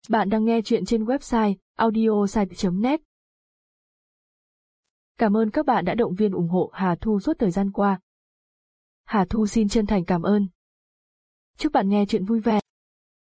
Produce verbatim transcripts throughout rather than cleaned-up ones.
Bạn đang nghe chuyện trên website audiosite chấm net. Cảm ơn các bạn đã động viên ủng hộ Hà Thu suốt thời gian qua. Hà Thu xin chân thành cảm ơn. Chúc bạn nghe chuyện vui vẻ.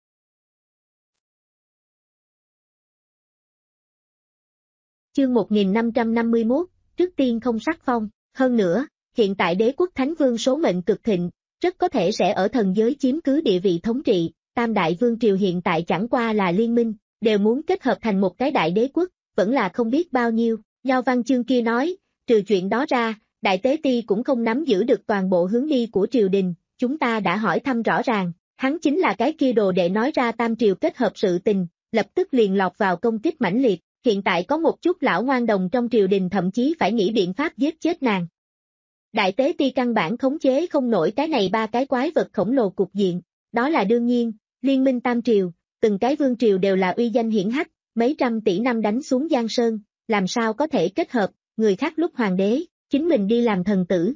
Chương một nghìn năm trăm năm mươi mốt, trước tiên không sắc phong. Hơn nữa, hiện tại đế quốc Thánh Vương số mệnh cực thịnh, rất có thể sẽ ở thần giới chiếm cứ địa vị thống trị. Tam đại vương triều hiện tại chẳng qua là liên minh, đều muốn kết hợp thành một cái đại đế quốc, vẫn là không biết bao nhiêu. Nho văn chương kia nói, trừ chuyện đó ra, đại tế ti cũng không nắm giữ được toàn bộ hướng đi của triều đình, chúng ta đã hỏi thăm rõ ràng, hắn chính là cái kia đồ đệ nói ra tam triều kết hợp sự tình, lập tức liền lọt vào công kích mãnh liệt, hiện tại có một chút lão ngoan đồng trong triều đình thậm chí phải nghĩ biện pháp giết chết nàng. Đại tế ti căn bản khống chế không nổi cái này ba cái quái vật khổng lồ cục diện, đó là đương nhiên. Liên minh tam triều, từng cái vương triều đều là uy danh hiển hách, mấy trăm tỷ năm đánh xuống Giang Sơn, làm sao có thể kết hợp, người khác lúc hoàng đế, chính mình đi làm thần tử.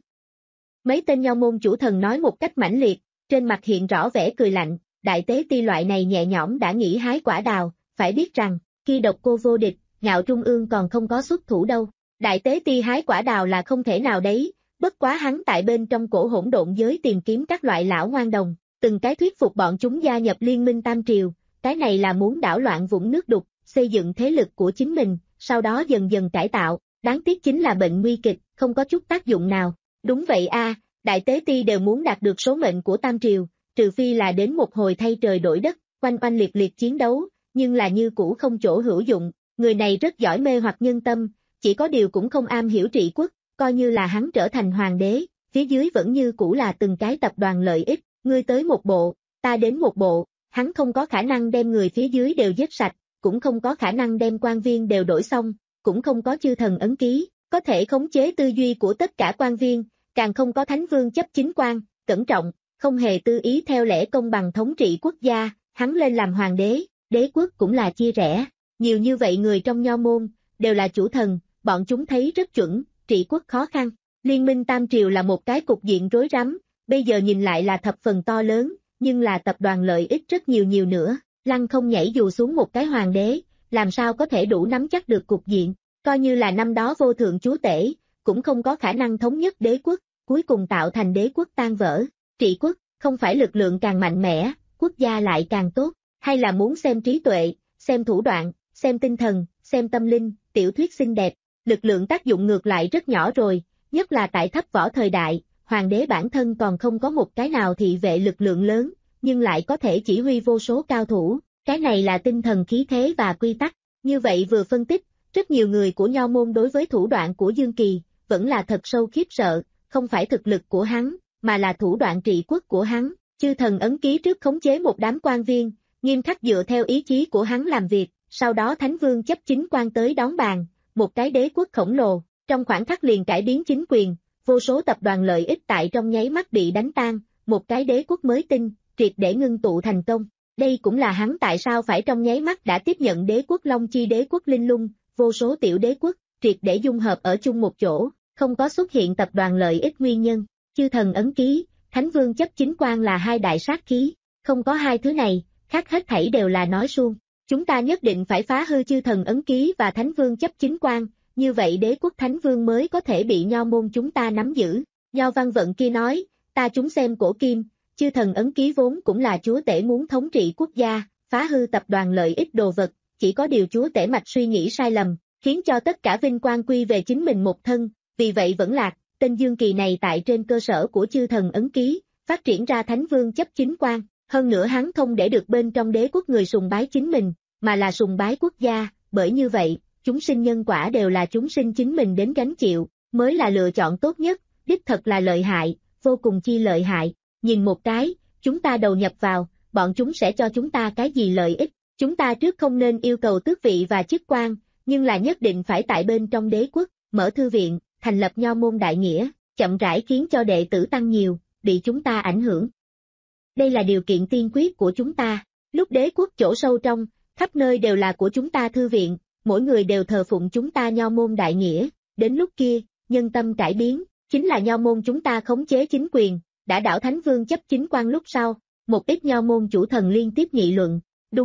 Mấy tên nho môn chủ thần nói một cách mãnh liệt, trên mặt hiện rõ vẻ cười lạnh, đại tế ti loại này nhẹ nhõm đã nghĩ hái quả đào, phải biết rằng, khi độc cô vô địch, ngạo trung ương còn không có xuất thủ đâu. Đại tế ti hái quả đào là không thể nào đấy, bất quá hắn tại bên trong cổ hỗn độn giới tìm kiếm các loại lão ngoan đồng. Từng cái thuyết phục bọn chúng gia nhập liên minh tam triều, cái này là muốn đảo loạn vũng nước đục, xây dựng thế lực của chính mình, sau đó dần dần cải tạo, đáng tiếc chính là bệnh nguy kịch, không có chút tác dụng nào. Đúng vậy a, đại tế ti đều muốn đạt được số mệnh của tam triều, trừ phi là đến một hồi thay trời đổi đất, oanh oanh liệt liệt chiến đấu, nhưng là như cũ không chỗ hữu dụng, người này rất giỏi mê hoặc nhân tâm, chỉ có điều cũng không am hiểu trị quốc, coi như là hắn trở thành hoàng đế, phía dưới vẫn như cũ là từng cái tập đoàn lợi ích. Ngươi tới một bộ, ta đến một bộ, hắn không có khả năng đem người phía dưới đều giết sạch, cũng không có khả năng đem quan viên đều đổi xong, cũng không có chư thần ấn ký, có thể khống chế tư duy của tất cả quan viên, càng không có thánh vương chấp chính quan, cẩn trọng, không hề tư ý theo lẽ công bằng thống trị quốc gia, hắn lên làm hoàng đế, đế quốc cũng là chia rẽ, nhiều như vậy người trong nho môn, đều là chủ thần, bọn chúng thấy rất chuẩn, trị quốc khó khăn, liên minh tam triều là một cái cục diện rối rắm. Bây giờ nhìn lại là thập phần to lớn, nhưng là tập đoàn lợi ích rất nhiều nhiều nữa, lăng không nhảy dù xuống một cái hoàng đế, làm sao có thể đủ nắm chắc được cục diện, coi như là năm đó vô thượng chúa tể, cũng không có khả năng thống nhất đế quốc, cuối cùng tạo thành đế quốc tan vỡ, trị quốc, không phải lực lượng càng mạnh mẽ, quốc gia lại càng tốt, hay là muốn xem trí tuệ, xem thủ đoạn, xem tinh thần, xem tâm linh, tiểu thuyết xinh đẹp, lực lượng tác dụng ngược lại rất nhỏ rồi, nhất là tại thấp võ thời đại. Hoàng đế bản thân còn không có một cái nào thị vệ lực lượng lớn, nhưng lại có thể chỉ huy vô số cao thủ, cái này là tinh thần khí thế và quy tắc. Như vậy vừa phân tích, rất nhiều người của nho môn đối với thủ đoạn của Dương Kỳ, vẫn là thật sâu khiếp sợ, không phải thực lực của hắn, mà là thủ đoạn trị quốc của hắn. Chư thần ấn ký trước khống chế một đám quan viên, nghiêm khắc dựa theo ý chí của hắn làm việc, sau đó Thánh Vương chấp chính quan tới đón bàn, một cái đế quốc khổng lồ, trong khoảnh khắc liền cải biến chính quyền. Vô số tập đoàn lợi ích tại trong nháy mắt bị đánh tan, một cái đế quốc mới tinh, triệt để ngưng tụ thành công. Đây cũng là hắn tại sao phải trong nháy mắt đã tiếp nhận đế quốc Long Chi đế quốc Linh Lung, vô số tiểu đế quốc, triệt để dung hợp ở chung một chỗ, không có xuất hiện tập đoàn lợi ích nguyên nhân. Chư thần ấn ký, Thánh Vương chấp chính quan là hai đại sát khí, không có hai thứ này, khác hết thảy đều là nói suông. Chúng ta nhất định phải phá hư chư thần ấn ký và Thánh Vương chấp chính quan. Như vậy đế quốc Thánh Vương mới có thể bị nho môn chúng ta nắm giữ. Nho văn vận kia nói, ta chúng xem cổ kim, chư thần ấn ký vốn cũng là chúa tể muốn thống trị quốc gia, phá hư tập đoàn lợi ích đồ vật, chỉ có điều chúa tể mạch suy nghĩ sai lầm, khiến cho tất cả vinh quang quy về chính mình một thân, vì vậy vẫn lạc, tên Dương Kỳ này tại trên cơ sở của chư thần ấn ký, phát triển ra Thánh Vương chấp chính quan, hơn nữa hắn không để được bên trong đế quốc người sùng bái chính mình, mà là sùng bái quốc gia, bởi như vậy, chúng sinh nhân quả đều là chúng sinh chính mình đến gánh chịu, mới là lựa chọn tốt nhất, đích thật là lợi hại, vô cùng chi lợi hại. Nhìn một cái, chúng ta đầu nhập vào, bọn chúng sẽ cho chúng ta cái gì lợi ích, chúng ta trước không nên yêu cầu tước vị và chức quan, nhưng là nhất định phải tại bên trong đế quốc, mở thư viện, thành lập nho môn đại nghĩa, chậm rãi khiến cho đệ tử tăng nhiều, bị chúng ta ảnh hưởng. Đây là điều kiện tiên quyết của chúng ta, lúc đế quốc chỗ sâu trong, khắp nơi đều là của chúng ta thư viện, mỗi người đều thờ phụng chúng ta nho môn đại nghĩa, đến lúc kia, nhân tâm cải biến, chính là nho môn chúng ta khống chế chính quyền, đã đảo Thánh Vương chấp chính quan lúc sau, một ít nho môn chủ thần liên tiếp nghị luận, đúng,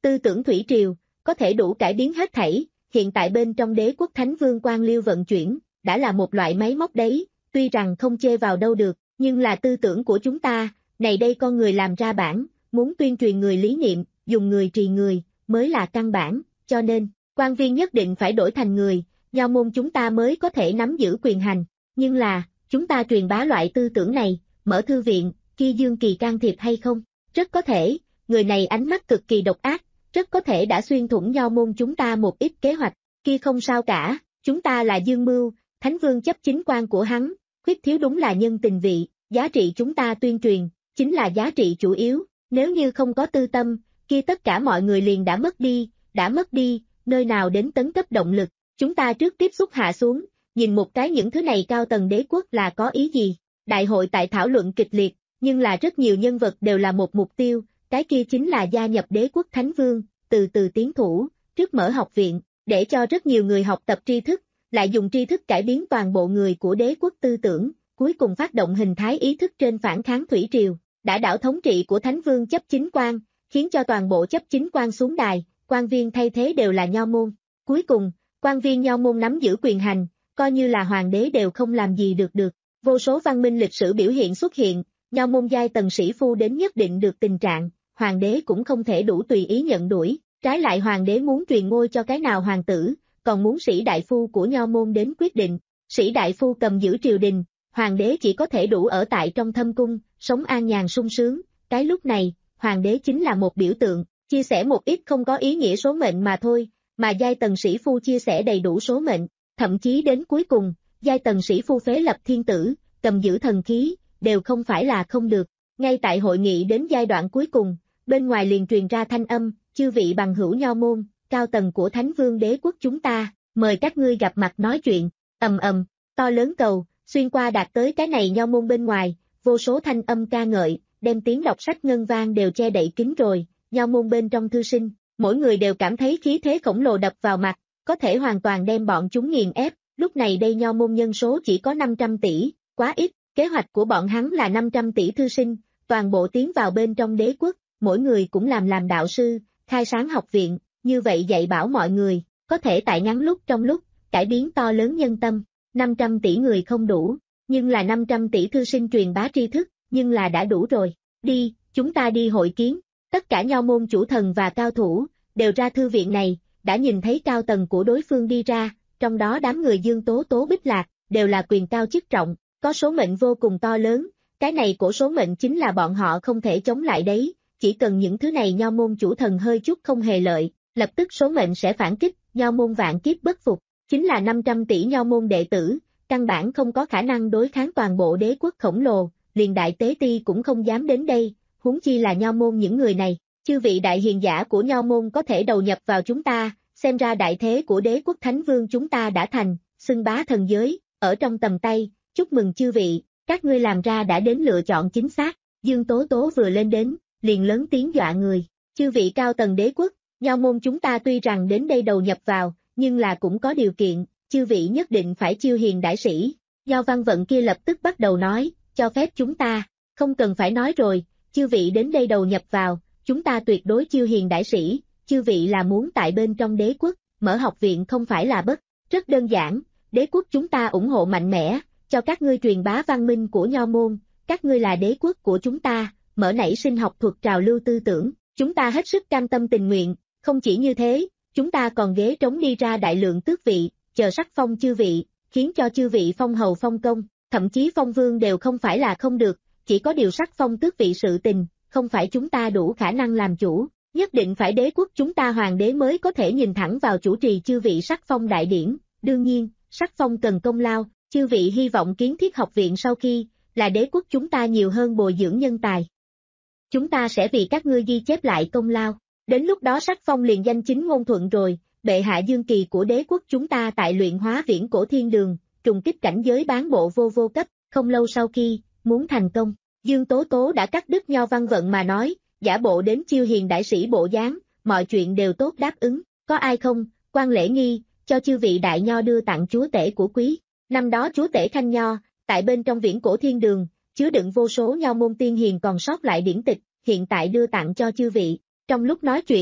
Tư tưởng thủy triều, có thể đủ cải biến hết thảy, hiện tại bên trong đế quốc Thánh Vương quan liêu vận chuyển, đã là một loại máy móc đấy, tuy rằng không chê vào đâu được, nhưng là tư tưởng của chúng ta, này đây con người làm ra bản, muốn tuyên truyền người lý niệm, dùng người trì người, mới là căn bản, cho nên, quan viên nhất định phải đổi thành người, nho môn chúng ta mới có thể nắm giữ quyền hành, nhưng là, chúng ta truyền bá loại tư tưởng này, mở thư viện, kia Dương Kỳ can thiệp hay không? Rất có thể, người này ánh mắt cực kỳ độc ác, rất có thể đã xuyên thủng nho môn chúng ta một ít kế hoạch, kia không sao cả, chúng ta là Dương Mưu, Thánh Vương chấp chính quan của hắn, khuyết thiếu đúng là nhân tình vị, giá trị chúng ta tuyên truyền, chính là giá trị chủ yếu, nếu như không có tư tâm, kia tất cả mọi người liền đã mất đi, đã mất đi, nơi nào đến tấn cấp động lực, chúng ta trước tiếp xúc hạ xuống, nhìn một cái những thứ này cao tầng đế quốc là có ý gì, đại hội tại thảo luận kịch liệt, nhưng là rất nhiều nhân vật đều là một mục tiêu, cái kia chính là gia nhập đế quốc Thánh Vương, từ từ tiến thủ, trước mở học viện, để cho rất nhiều người học tập tri thức, lại dùng tri thức cải biến toàn bộ người của đế quốc tư tưởng, cuối cùng phát động hình thái ý thức trên phản kháng thủy triều, đã đảo thống trị của Thánh Vương chấp chính quan, khiến cho toàn bộ chấp chính quan xuống đài, quan viên thay thế đều là nho môn. Cuối cùng, quan viên nho môn nắm giữ quyền hành, coi như là hoàng đế đều không làm gì được được. Vô số văn minh lịch sử biểu hiện xuất hiện, nho môn giai tầng sĩ phu đến nhất định được tình trạng, hoàng đế cũng không thể đủ tùy ý nhận đuổi, trái lại hoàng đế muốn truyền ngôi cho cái nào hoàng tử, còn muốn sĩ đại phu của nho môn đến quyết định, sĩ đại phu cầm giữ triều đình, hoàng đế chỉ có thể đủ ở tại trong thâm cung, sống an nhàn sung sướng, cái lúc này, hoàng đế chính là một biểu tượng, chia sẻ một ít không có ý nghĩa số mệnh mà thôi, mà giai tầng sĩ phu chia sẻ đầy đủ số mệnh, thậm chí đến cuối cùng, giai tầng sĩ phu phế lập thiên tử, cầm giữ thần khí, đều không phải là không được. Ngay tại hội nghị đến giai đoạn cuối cùng, bên ngoài liền truyền ra thanh âm, chư vị bằng hữu nho môn, cao tầng của Thánh Vương đế quốc chúng ta, mời các ngươi gặp mặt nói chuyện, ầm ầm, to lớn cầu, xuyên qua đạt tới cái này nho môn bên ngoài, vô số thanh âm ca ngợi, đem tiếng đọc sách ngân vang đều che đậy kín rồi, nho môn bên trong thư sinh, mỗi người đều cảm thấy khí thế khổng lồ đập vào mặt, có thể hoàn toàn đem bọn chúng nghiền ép, lúc này đây nho môn nhân số chỉ có năm trăm tỷ, quá ít, kế hoạch của bọn hắn là năm trăm tỷ thư sinh, toàn bộ tiến vào bên trong đế quốc, mỗi người cũng làm làm đạo sư, khai sáng học viện, như vậy dạy bảo mọi người, có thể tại ngắn lúc trong lúc, cải biến to lớn nhân tâm, năm trăm tỷ người không đủ, nhưng là năm trăm tỷ thư sinh truyền bá tri thức, nhưng là đã đủ rồi, đi, chúng ta đi hội kiến, tất cả nho môn chủ thần và cao thủ, đều ra thư viện này, đã nhìn thấy cao tầng của đối phương đi ra, trong đó đám người Dương Tố Tố Bích Lạc, đều là quyền cao chức trọng, có số mệnh vô cùng to lớn, cái này của số mệnh chính là bọn họ không thể chống lại đấy, chỉ cần những thứ này nho môn chủ thần hơi chút không hề lợi, lập tức số mệnh sẽ phản kích, nho môn vạn kiếp bất phục, chính là năm trăm tỷ nho môn đệ tử, căn bản không có khả năng đối kháng toàn bộ đế quốc khổng lồ, liền đại tế ti cũng không dám đến đây, huống chi là nho môn những người này, chư vị đại hiền giả của nho môn có thể đầu nhập vào chúng ta, xem ra đại thế của đế quốc Thánh Vương chúng ta đã thành, xưng bá thần giới, ở trong tầm tay, chúc mừng chư vị, các ngươi làm ra đã đến lựa chọn chính xác, Dương Tố Tố vừa lên đến, liền lớn tiếng dọa người, chư vị cao tầng đế quốc, nho môn chúng ta tuy rằng đến đây đầu nhập vào, nhưng là cũng có điều kiện, chư vị nhất định phải chiêu hiền đại sĩ, Nho Văn Vận kia lập tức bắt đầu nói, cho phép chúng ta, không cần phải nói rồi, chư vị đến đây đầu nhập vào, chúng ta tuyệt đối chiêu hiền đại sĩ, chư vị là muốn tại bên trong đế quốc, mở học viện không phải là bất, rất đơn giản, đế quốc chúng ta ủng hộ mạnh mẽ, cho các ngươi truyền bá văn minh của nho môn, các ngươi là đế quốc của chúng ta, mở nảy sinh học thuật trào lưu tư tưởng, chúng ta hết sức cam tâm tình nguyện, không chỉ như thế, chúng ta còn ghế trống đi ra đại lượng tước vị, chờ sắc phong chư vị, khiến cho chư vị phong hầu phong công, thậm chí phong vương đều không phải là không được, chỉ có điều sắc phong tước vị sự tình, không phải chúng ta đủ khả năng làm chủ, nhất định phải đế quốc chúng ta hoàng đế mới có thể nhìn thẳng vào chủ trì chư vị sắc phong đại điển, đương nhiên, sắc phong cần công lao, chư vị hy vọng kiến thiết học viện sau khi, là đế quốc chúng ta nhiều hơn bồi dưỡng nhân tài. Chúng ta sẽ vì các ngươi ghi chép lại công lao, đến lúc đó sắc phong liền danh chính ngôn thuận rồi, bệ hạ Dương Kỳ của đế quốc chúng ta tại luyện hóa viễn cổ thiên đường, trùng kích cảnh giới bán bộ vô vô cấp, không lâu sau khi, muốn thành công, Dương Tố Tố đã cắt đứt Nho Văn Vận mà nói, giả bộ đến chiêu hiền đại sĩ bộ dáng, mọi chuyện đều tốt đáp ứng, có ai không, quan lễ nghi, cho chư vị đại nho đưa tặng chúa tể của quý, năm đó chúa tể Khanh Nho, tại bên trong viễn cổ thiên đường, chứa đựng vô số nho môn tiên hiền còn sót lại điển tịch, hiện tại đưa tặng cho chư vị, trong lúc nói chuyện,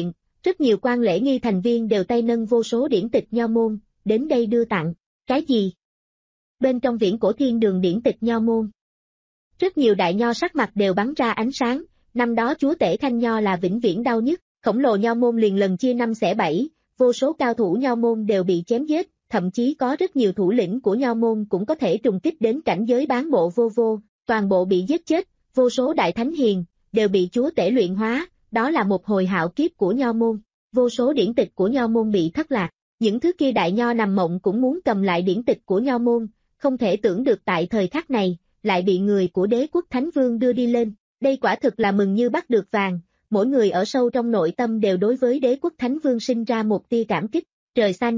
Rất nhiều quan lễ nghi thành viên đều tay nâng vô số điển tịch nho môn, đến đây đưa tặng. Cái gì? Bên trong viễn cổ thiên đường điển tịch nho môn. Rất nhiều đại nho sắc mặt đều bắn ra ánh sáng, năm đó chúa tể Thanh Nho là vĩnh viễn đau nhất, khổng lồ nho môn liền lần chia năm xẻ bảy, vô số cao thủ nho môn đều bị chém giết, thậm chí có rất nhiều thủ lĩnh của nho môn cũng có thể trùng kích đến cảnh giới bán bộ vô vô, toàn bộ bị giết chết, vô số đại thánh hiền, đều bị chúa tể luyện hóa, đó là một hồi hạo kiếp của nho môn, vô số điển tịch của nho môn bị thất lạc, những thứ kia đại nho nằm mộng cũng muốn cầm lại điển tịch của nho môn, không thể tưởng được tại thời khắc này, lại bị người của đế quốc Thánh Vương đưa đi lên, đây quả thực là mừng như bắt được vàng, mỗi người ở sâu trong nội tâm đều đối với đế quốc Thánh Vương sinh ra một tia cảm kích, trời xanh.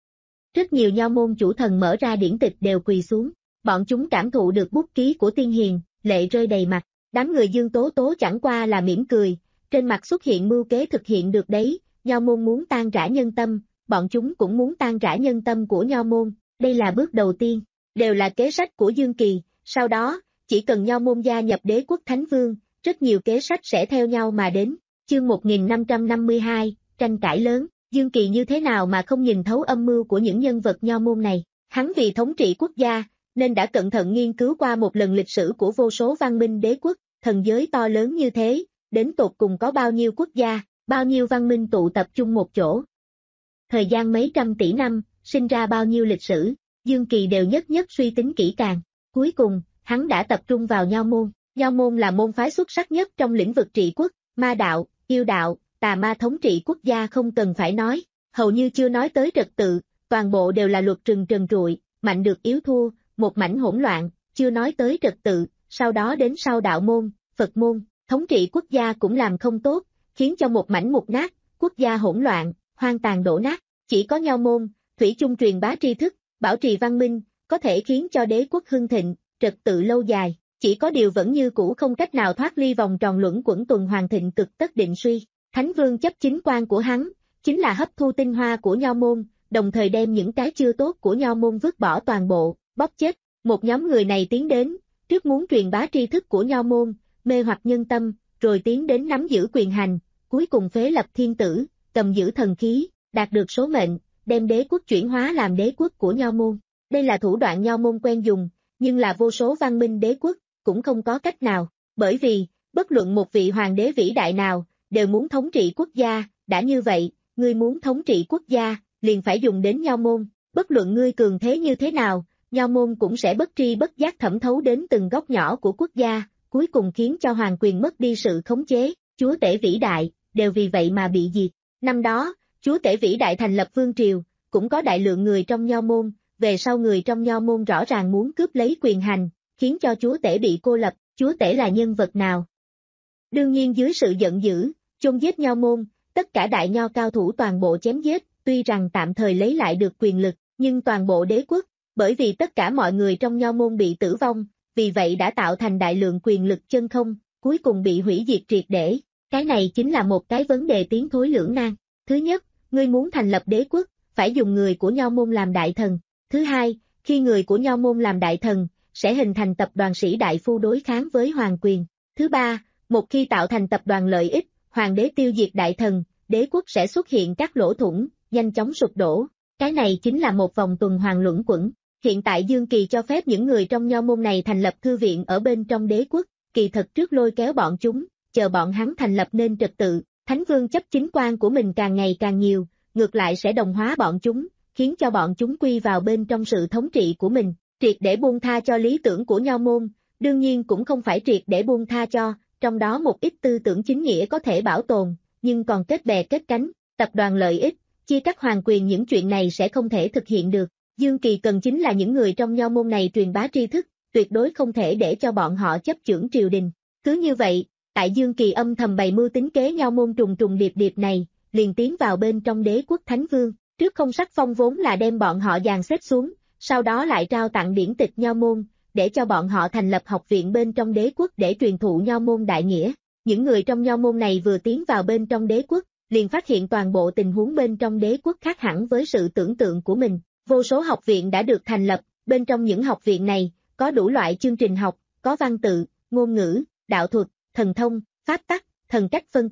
Rất nhiều nho môn chủ thần mở ra điển tịch đều quỳ xuống, bọn chúng cảm thụ được bút ký của tiên hiền, lệ rơi đầy mặt, đám người Dương Tố Tố chẳng qua là mỉm cười, trên mặt xuất hiện mưu kế thực hiện được đấy, nho môn muốn tan rã nhân tâm, bọn chúng cũng muốn tan rã nhân tâm của nho môn, đây là bước đầu tiên, đều là kế sách của Dương Kỳ, sau đó, chỉ cần nho môn gia nhập đế quốc Thánh Vương, rất nhiều kế sách sẽ theo nhau mà đến, chương một nghìn năm trăm năm mươi hai, tranh cãi lớn, Dương Kỳ như thế nào mà không nhìn thấu âm mưu của những nhân vật nho môn này, hắn vì thống trị quốc gia, nên đã cẩn thận nghiên cứu qua một lần lịch sử của vô số văn minh đế quốc, thần giới to lớn như thế, đến tột cùng có bao nhiêu quốc gia, bao nhiêu văn minh tụ tập chung một chỗ. Thời gian mấy trăm tỷ năm, sinh ra bao nhiêu lịch sử, Dương Kỳ đều nhất nhất suy tính kỹ càng, cuối cùng, hắn đã tập trung vào nho môn, nho môn là môn phái xuất sắc nhất trong lĩnh vực trị quốc, ma đạo, yêu đạo, tà ma thống trị quốc gia không cần phải nói, hầu như chưa nói tới trật tự, toàn bộ đều là luật trừng trần trụi, mạnh được yếu thua, một mảnh hỗn loạn, chưa nói tới trật tự, sau đó đến sau đạo môn, Phật môn, thống trị quốc gia cũng làm không tốt, khiến cho một mảnh mục nát, quốc gia hỗn loạn, hoang tàn đổ nát, chỉ có nho môn, thủy chung truyền bá tri thức, bảo trì văn minh, có thể khiến cho đế quốc hưng thịnh, trật tự lâu dài, chỉ có điều vẫn như cũ không cách nào thoát ly vòng tròn luẩn quẩn tuần hoàn thịnh cực tất định suy. Thánh Vương chấp chính quan của hắn, chính là hấp thu tinh hoa của nho môn, đồng thời đem những cái chưa tốt của nho môn vứt bỏ toàn bộ, bóp chết. Một nhóm người này tiến đến, trước muốn truyền bá tri thức của nho môn, mê hoặc nhân tâm, rồi tiến đến nắm giữ quyền hành, cuối cùng phế lập thiên tử, cầm giữ thần khí, đạt được số mệnh, đem đế quốc chuyển hóa làm đế quốc của nho môn. Đây là thủ đoạn nho môn quen dùng, nhưng là vô số văn minh đế quốc, cũng không có cách nào, bởi vì, bất luận một vị hoàng đế vĩ đại nào, đều muốn thống trị quốc gia, đã như vậy, ngươi muốn thống trị quốc gia, liền phải dùng đến nho môn, bất luận ngươi cường thế như thế nào, nho môn cũng sẽ bất tri bất giác thẩm thấu đến từng góc nhỏ của quốc gia, cuối cùng khiến cho hoàng quyền mất đi sự khống chế, chúa tể vĩ đại, đều vì vậy mà bị diệt. Năm đó, chúa tể vĩ đại thành lập vương triều, cũng có đại lượng người trong nho môn, về sau người trong nho môn rõ ràng muốn cướp lấy quyền hành, khiến cho chúa tể bị cô lập, chúa tể là nhân vật nào? Đương nhiên dưới sự giận dữ, chôn giết nho môn, tất cả đại nho cao thủ toàn bộ chém giết, tuy rằng tạm thời lấy lại được quyền lực, nhưng toàn bộ đế quốc, bởi vì tất cả mọi người trong nho môn bị tử vong, vì vậy đã tạo thành đại lượng quyền lực chân không, cuối cùng bị hủy diệt triệt để. Cái này chính là một cái vấn đề tiến thối lưỡng nan. Thứ nhất, ngươi muốn thành lập đế quốc, phải dùng người của nho môn làm đại thần. Thứ hai, khi người của nho môn làm đại thần, sẽ hình thành tập đoàn sĩ đại phu đối kháng với hoàng quyền. Thứ ba, một khi tạo thành tập đoàn lợi ích, hoàng đế tiêu diệt đại thần, đế quốc sẽ xuất hiện các lỗ thủng, nhanh chóng sụp đổ. Cái này chính là một vòng tuần hoàn luẩn quẩn. Hiện tại Dương Kỳ cho phép những người trong nho môn này thành lập thư viện ở bên trong đế quốc, kỳ thật trước lôi kéo bọn chúng, chờ bọn hắn thành lập nên trật tự, Thánh Vương chấp chính quan của mình càng ngày càng nhiều, ngược lại sẽ đồng hóa bọn chúng, khiến cho bọn chúng quy vào bên trong sự thống trị của mình, triệt để buông tha cho lý tưởng của nho môn, đương nhiên cũng không phải triệt để buông tha cho, trong đó một ít tư tưởng chính nghĩa có thể bảo tồn, nhưng còn kết bè kết cánh, tập đoàn lợi ích, chia cắt hoàng quyền những chuyện này sẽ không thể thực hiện được. Dương Kỳ cần chính là những người trong nho môn này truyền bá tri thức, tuyệt đối không thể để cho bọn họ chấp chưởng triều đình. Cứ như vậy, tại Dương Kỳ âm thầm bày mưu tính kế nho môn trùng trùng điệp điệp này, liền tiến vào bên trong đế quốc Thánh Vương, trước Không Sắc Phong vốn là đem bọn họ dàn xếp xuống, sau đó lại trao tặng điển tịch nho môn, để cho bọn họ thành lập học viện bên trong đế quốc để truyền thụ nho môn đại nghĩa. Những người trong nho môn này vừa tiến vào bên trong đế quốc, liền phát hiện toàn bộ tình huống bên trong đế quốc khác hẳn với sự tưởng tượng của mình. Vô số học viện đã được thành lập, bên trong những học viện này, có đủ loại chương trình học, có văn tự, ngôn ngữ, đạo thuật, thần thông, pháp tắc, thần cách phân tích,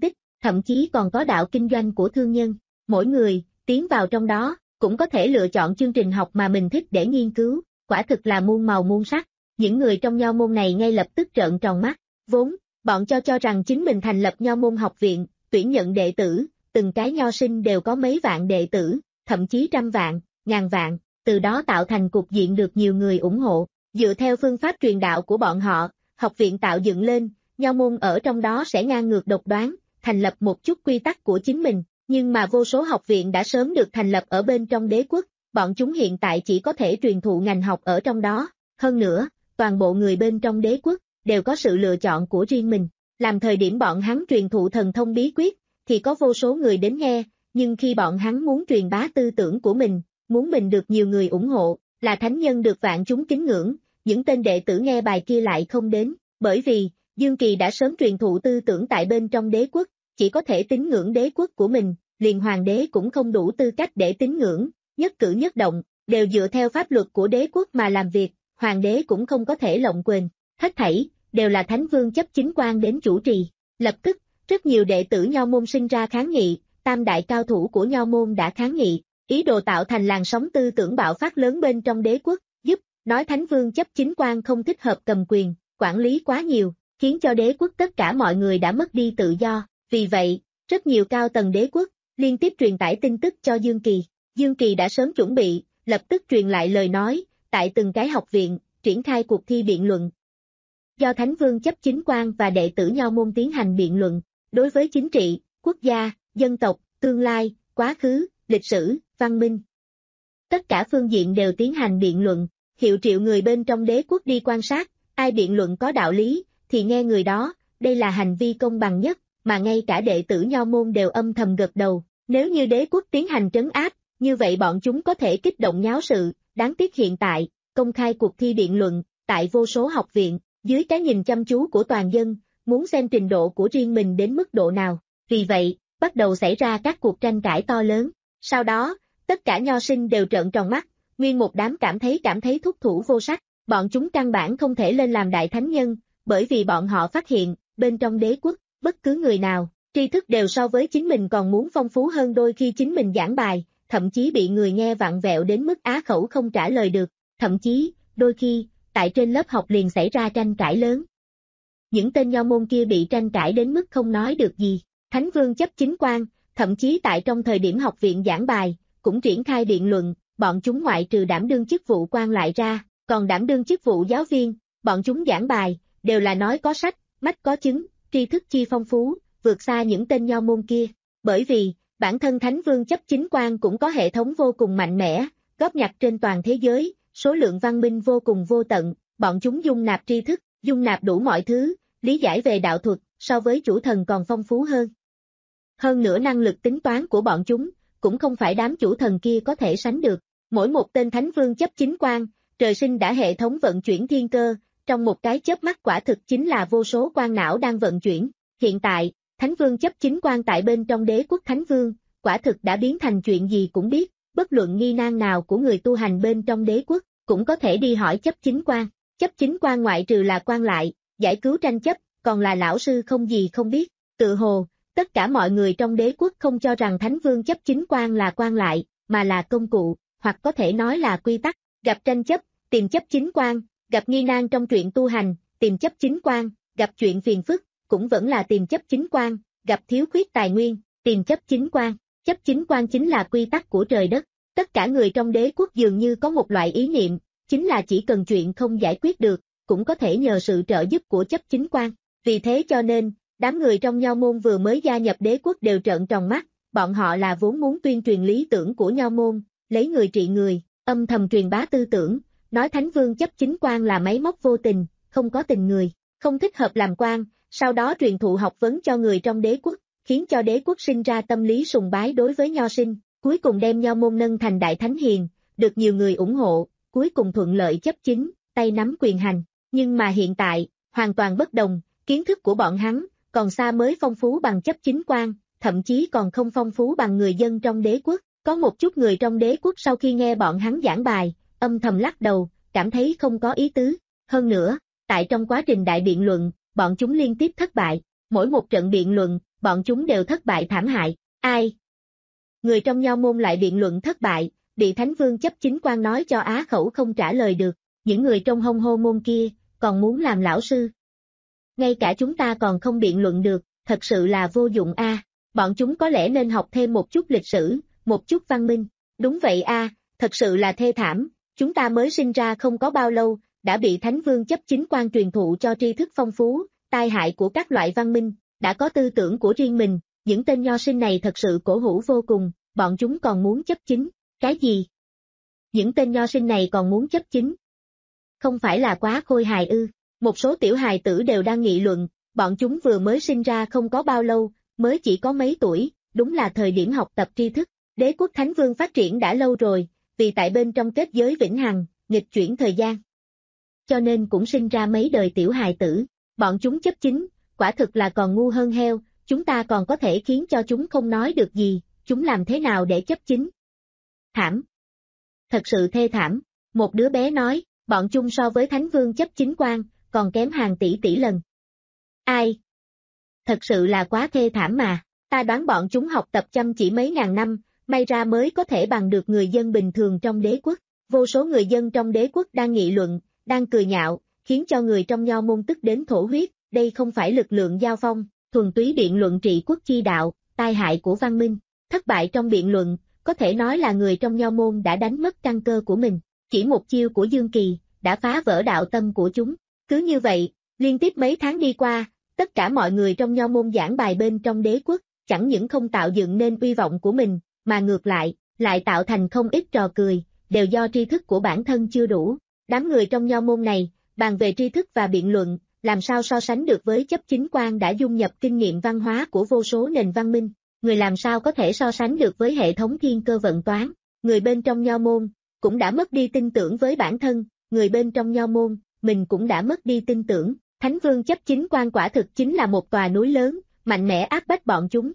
thậm chí còn có đạo kinh doanh của thương nhân. Mỗi người, tiến vào trong đó, cũng có thể lựa chọn chương trình học mà mình thích để nghiên cứu, quả thực là muôn màu muôn sắc. Những người trong nho môn này ngay lập tức trợn tròn mắt, vốn, bọn cho cho rằng chính mình thành lập nho môn học viện, tuyển nhận đệ tử, từng cái nho sinh đều có mấy vạn đệ tử, thậm chí trăm vạn, ngàn vạn, từ đó tạo thành cục diện được nhiều người ủng hộ. Dựa theo phương pháp truyền đạo của bọn họ, học viện tạo dựng lên, nho môn ở trong đó sẽ ngang ngược độc đoán, thành lập một chút quy tắc của chính mình, nhưng mà vô số học viện đã sớm được thành lập ở bên trong đế quốc, bọn chúng hiện tại chỉ có thể truyền thụ ngành học ở trong đó. Hơn nữa, toàn bộ người bên trong đế quốc đều có sự lựa chọn của riêng mình. Làm thời điểm bọn hắn truyền thụ thần thông bí quyết, thì có vô số người đến nghe, nhưng khi bọn hắn muốn truyền bá tư tưởng của mình, muốn mình được nhiều người ủng hộ, là thánh nhân được vạn chúng kính ngưỡng, những tên đệ tử nghe bài kia lại không đến, bởi vì, Dương Kỳ đã sớm truyền thụ tư tưởng tại bên trong đế quốc, chỉ có thể tín ngưỡng đế quốc của mình, liền hoàng đế cũng không đủ tư cách để tín ngưỡng, nhất cử nhất động, đều dựa theo pháp luật của đế quốc mà làm việc, hoàng đế cũng không có thể lộng quyền, hết thảy, đều là thánh vương chấp chính quan đến chủ trì. Lập tức, rất nhiều đệ tử nho môn sinh ra kháng nghị, tam đại cao thủ của nho môn đã kháng nghị, ý đồ tạo thành làn sóng tư tưởng bạo phát lớn bên trong đế quốc, giúp, nói thánh vương chấp chính quan không thích hợp cầm quyền, quản lý quá nhiều, khiến cho đế quốc tất cả mọi người đã mất đi tự do, vì vậy, rất nhiều cao tầng đế quốc, liên tiếp truyền tải tin tức cho Dương Kỳ. Dương Kỳ đã sớm chuẩn bị, lập tức truyền lại lời nói, tại từng cái học viện, triển khai cuộc thi biện luận. Do Thánh Vương chấp chính quan và đệ tử nho môn tiến hành biện luận, đối với chính trị, quốc gia, dân tộc, tương lai, quá khứ, lịch sử, văn minh. Tất cả phương diện đều tiến hành biện luận, hiệu triệu người bên trong đế quốc đi quan sát, ai biện luận có đạo lý, thì nghe người đó, đây là hành vi công bằng nhất, mà ngay cả đệ tử nho môn đều âm thầm gật đầu. Nếu như đế quốc tiến hành trấn áp, như vậy bọn chúng có thể kích động nháo sự, đáng tiếc hiện tại, công khai cuộc thi biện luận, tại vô số học viện, dưới cái nhìn chăm chú của toàn dân, muốn xem trình độ của riêng mình đến mức độ nào. Vì vậy, bắt đầu xảy ra các cuộc tranh cãi to lớn. Sau đó, tất cả nho sinh đều trợn tròn mắt, nguyên một đám cảm thấy cảm thấy thúc thủ vô sách, bọn chúng căn bản không thể lên làm đại thánh nhân, bởi vì bọn họ phát hiện, bên trong đế quốc, bất cứ người nào, tri thức đều so với chính mình còn muốn phong phú hơn đôi khi chính mình giảng bài, thậm chí bị người nghe vặn vẹo đến mức á khẩu không trả lời được, thậm chí, đôi khi, tại trên lớp học liền xảy ra tranh cãi lớn. Những tên nho môn kia bị tranh cãi đến mức không nói được gì, Thánh Vương chấp chính quan, thậm chí tại trong thời điểm học viện giảng bài, cũng triển khai biện luận, bọn chúng ngoại trừ đảm đương chức vụ quan lại ra, còn đảm đương chức vụ giáo viên, bọn chúng giảng bài, đều là nói có sách, mách có chứng, tri thức chi phong phú, vượt xa những tên nho môn kia, bởi vì, bản thân Thánh Vương chấp chính quan cũng có hệ thống vô cùng mạnh mẽ, góp nhặt trên toàn thế giới, số lượng văn minh vô cùng vô tận, bọn chúng dung nạp tri thức, dung nạp đủ mọi thứ, lý giải về đạo thuật, so với chủ thần còn phong phú hơn. Hơn nữa năng lực tính toán của bọn chúng, cũng không phải đám chủ thần kia có thể sánh được. Mỗi một tên Thánh Vương chấp chính quan, trời sinh đã hệ thống vận chuyển thiên cơ, trong một cái chớp mắt quả thực chính là vô số quan não đang vận chuyển. Hiện tại, Thánh Vương chấp chính quan tại bên trong đế quốc Thánh Vương, quả thực đã biến thành chuyện gì cũng biết, bất luận nghi nan nào của người tu hành bên trong đế quốc, cũng có thể đi hỏi chấp chính quan. Chấp chính quan ngoại trừ là quan lại, giải cứu tranh chấp, còn là lão sư không gì không biết. Tự hồ, tất cả mọi người trong đế quốc không cho rằng Thánh Vương chấp chính quan là quan lại, mà là công cụ, hoặc có thể nói là quy tắc. Gặp tranh chấp, tìm chấp chính quan, gặp nghi nan trong chuyện tu hành, tìm chấp chính quan, gặp chuyện phiền phức, cũng vẫn là tìm chấp chính quan, gặp thiếu khuyết tài nguyên, tìm chấp chính quan. Chấp chính quan chính là quy tắc của trời đất. Tất cả người trong đế quốc dường như có một loại ý niệm, chính là chỉ cần chuyện không giải quyết được, cũng có thể nhờ sự trợ giúp của chấp chính quan. Vì thế cho nên, đám người trong nho môn vừa mới gia nhập đế quốc đều trợn tròn mắt, bọn họ là vốn muốn tuyên truyền lý tưởng của nho môn, lấy người trị người, âm thầm truyền bá tư tưởng, nói Thánh Vương chấp chính quan là máy móc vô tình, không có tình người, không thích hợp làm quan, sau đó truyền thụ học vấn cho người trong đế quốc, khiến cho đế quốc sinh ra tâm lý sùng bái đối với nho sinh, cuối cùng đem nho môn nâng thành đại thánh hiền, được nhiều người ủng hộ, cuối cùng thuận lợi chấp chính, tay nắm quyền hành. Nhưng mà hiện tại, hoàn toàn bất đồng, kiến thức của bọn hắn, còn xa mới phong phú bằng chấp chính quan, thậm chí còn không phong phú bằng người dân trong đế quốc. Có một chút người trong đế quốc sau khi nghe bọn hắn giảng bài, âm thầm lắc đầu, cảm thấy không có ý tứ. Hơn nữa, tại trong quá trình đại biện luận, bọn chúng liên tiếp thất bại. Mỗi một trận biện luận, bọn chúng đều thất bại thảm hại. Ai? Người trong nho môn lại biện luận thất bại, bị Thánh Vương chấp chính quan nói cho á khẩu không trả lời được, những người trong hông hô môn kia, còn muốn làm lão sư. Ngay cả chúng ta còn không biện luận được, thật sự là vô dụng a. À. Bọn chúng có lẽ nên học thêm một chút lịch sử, một chút văn minh. Đúng vậy a, à, thật sự là thê thảm, chúng ta mới sinh ra không có bao lâu, đã bị Thánh Vương chấp chính quan truyền thụ cho tri thức phong phú, tai hại của các loại văn minh, đã có tư tưởng của riêng mình, những tên nho sinh này thật sự cổ hủ vô cùng, bọn chúng còn muốn chấp chính, cái gì? Những tên nho sinh này còn muốn chấp chính. Không phải là quá khôi hài ư, một số tiểu hài tử đều đang nghị luận, bọn chúng vừa mới sinh ra không có bao lâu, mới chỉ có mấy tuổi, đúng là thời điểm học tập tri thức, đế quốc Thánh Vương phát triển đã lâu rồi, vì tại bên trong kết giới vĩnh hằng, nghịch chuyển thời gian. Cho nên cũng sinh ra mấy đời tiểu hài tử, bọn chúng chấp chính, quả thực là còn ngu hơn heo, chúng ta còn có thể khiến cho chúng không nói được gì, chúng làm thế nào để chấp chính? Thảm! Thật sự thê thảm, một đứa bé nói, bọn chúng so với Thánh Vương chấp chính quan, còn kém hàng tỷ tỷ lần. Ai? Thật sự là quá thê thảm mà, ta đoán bọn chúng học tập chăm chỉ mấy ngàn năm, may ra mới có thể bằng được người dân bình thường trong đế quốc. Vô số người dân trong đế quốc đang nghị luận, đang cười nhạo, khiến cho người trong nho môn tức đến thổ huyết, đây không phải lực lượng giao phong, thuần túy biện luận trị quốc chi đạo, tai hại của văn minh. Thất bại trong biện luận, có thể nói là người trong nho môn đã đánh mất căn cơ của mình, chỉ một chiêu của Dương Kỳ, đã phá vỡ đạo tâm của chúng. Cứ như vậy, liên tiếp mấy tháng đi qua, tất cả mọi người trong nho môn giảng bài bên trong đế quốc, chẳng những không tạo dựng nên uy vọng của mình, mà ngược lại, lại tạo thành không ít trò cười, đều do tri thức của bản thân chưa đủ. Đám người trong nho môn này, bàn về tri thức và biện luận, làm sao so sánh được với chấp chính quan đã dung nhập kinh nghiệm văn hóa của vô số nền văn minh, người làm sao có thể so sánh được với hệ thống thiên cơ vận toán, người bên trong nho môn, cũng đã mất đi tin tưởng với bản thân, người bên trong nho môn, mình cũng đã mất đi tin tưởng, Thánh Vương chấp chính quan quả thực chính là một tòa núi lớn, mạnh mẽ áp bách bọn chúng.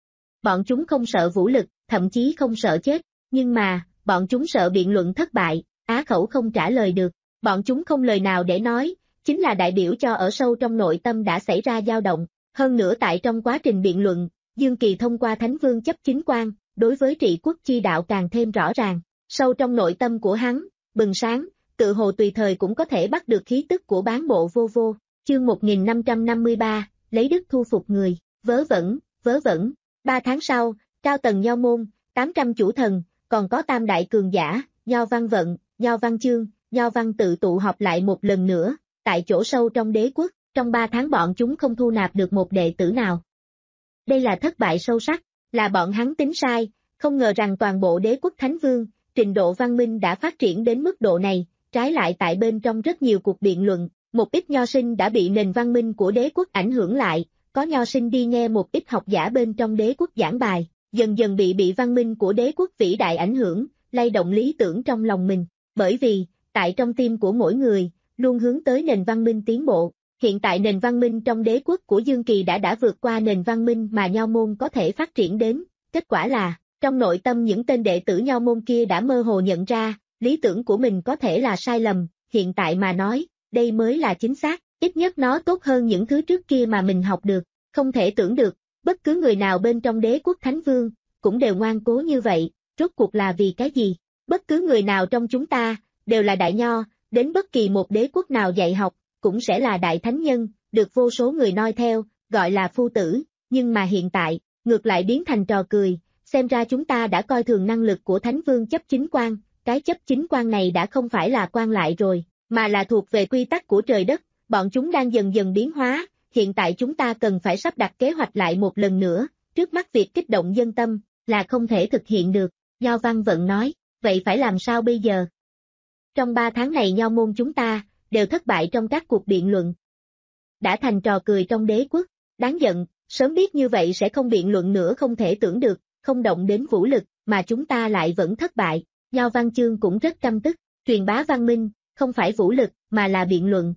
Bọn chúng không sợ vũ lực, thậm chí không sợ chết, nhưng mà, bọn chúng sợ biện luận thất bại, á khẩu không trả lời được, bọn chúng không lời nào để nói, chính là đại biểu cho ở sâu trong nội tâm đã xảy ra dao động, hơn nữa tại trong quá trình biện luận, Dương Kỳ thông qua Thánh Vương chấp chính quan, đối với trị quốc chi đạo càng thêm rõ ràng, sâu trong nội tâm của hắn, bừng sáng, tự hồ tùy thời cũng có thể bắt được khí tức của bán bộ vô vô, chương một nghìn năm trăm năm mươi ba, lấy đức thu phục người, vớ vẩn, vớ vẩn, ba tháng sau, cao tầng nho môn, tám trăm chủ thần, còn có tam đại cường giả, nho văn vận, nho văn chương, nho văn tự tụ họp lại một lần nữa, tại chỗ sâu trong đế quốc, trong ba tháng bọn chúng không thu nạp được một đệ tử nào. Đây là thất bại sâu sắc, là bọn hắn tính sai, không ngờ rằng toàn bộ đế quốc Thánh Vương, trình độ văn minh đã phát triển đến mức độ này, trái lại tại bên trong rất nhiều cuộc biện luận, một ít nho sinh đã bị nền văn minh của đế quốc ảnh hưởng lại, có nho sinh đi nghe một ít học giả bên trong đế quốc giảng bài, dần dần bị bị văn minh của đế quốc vĩ đại ảnh hưởng, lay động lý tưởng trong lòng mình, bởi vì, tại trong tim của mỗi người, luôn hướng tới nền văn minh tiến bộ. Hiện tại nền văn minh trong đế quốc của Dương Kỳ đã đã vượt qua nền văn minh mà nho môn có thể phát triển đến, kết quả là, trong nội tâm những tên đệ tử nho môn kia đã mơ hồ nhận ra, lý tưởng của mình có thể là sai lầm, hiện tại mà nói, đây mới là chính xác, ít nhất nó tốt hơn những thứ trước kia mà mình học được, không thể tưởng được, bất cứ người nào bên trong đế quốc Thánh Vương, cũng đều ngoan cố như vậy, rốt cuộc là vì cái gì, bất cứ người nào trong chúng ta, đều là đại nho, đến bất kỳ một đế quốc nào dạy học, cũng sẽ là đại thánh nhân, được vô số người noi theo, gọi là phu tử, nhưng mà hiện tại, ngược lại biến thành trò cười, xem ra chúng ta đã coi thường năng lực của Thánh Vương chấp chính quan, cái chấp chính quan này đã không phải là quan lại rồi, mà là thuộc về quy tắc của trời đất, bọn chúng đang dần dần biến hóa, hiện tại chúng ta cần phải sắp đặt kế hoạch lại một lần nữa, trước mắt việc kích động dân tâm, là không thể thực hiện được, Nho Văn Vận nói, vậy phải làm sao bây giờ? Trong ba tháng này nho môn chúng ta, đều thất bại trong các cuộc biện luận. Đã thành trò cười trong đế quốc, đáng giận, sớm biết như vậy sẽ không biện luận nữa không thể tưởng được, không động đến vũ lực, mà chúng ta lại vẫn thất bại, Nho Văn Chương cũng rất căm tức, truyền bá văn minh, không phải vũ lực, mà là biện luận.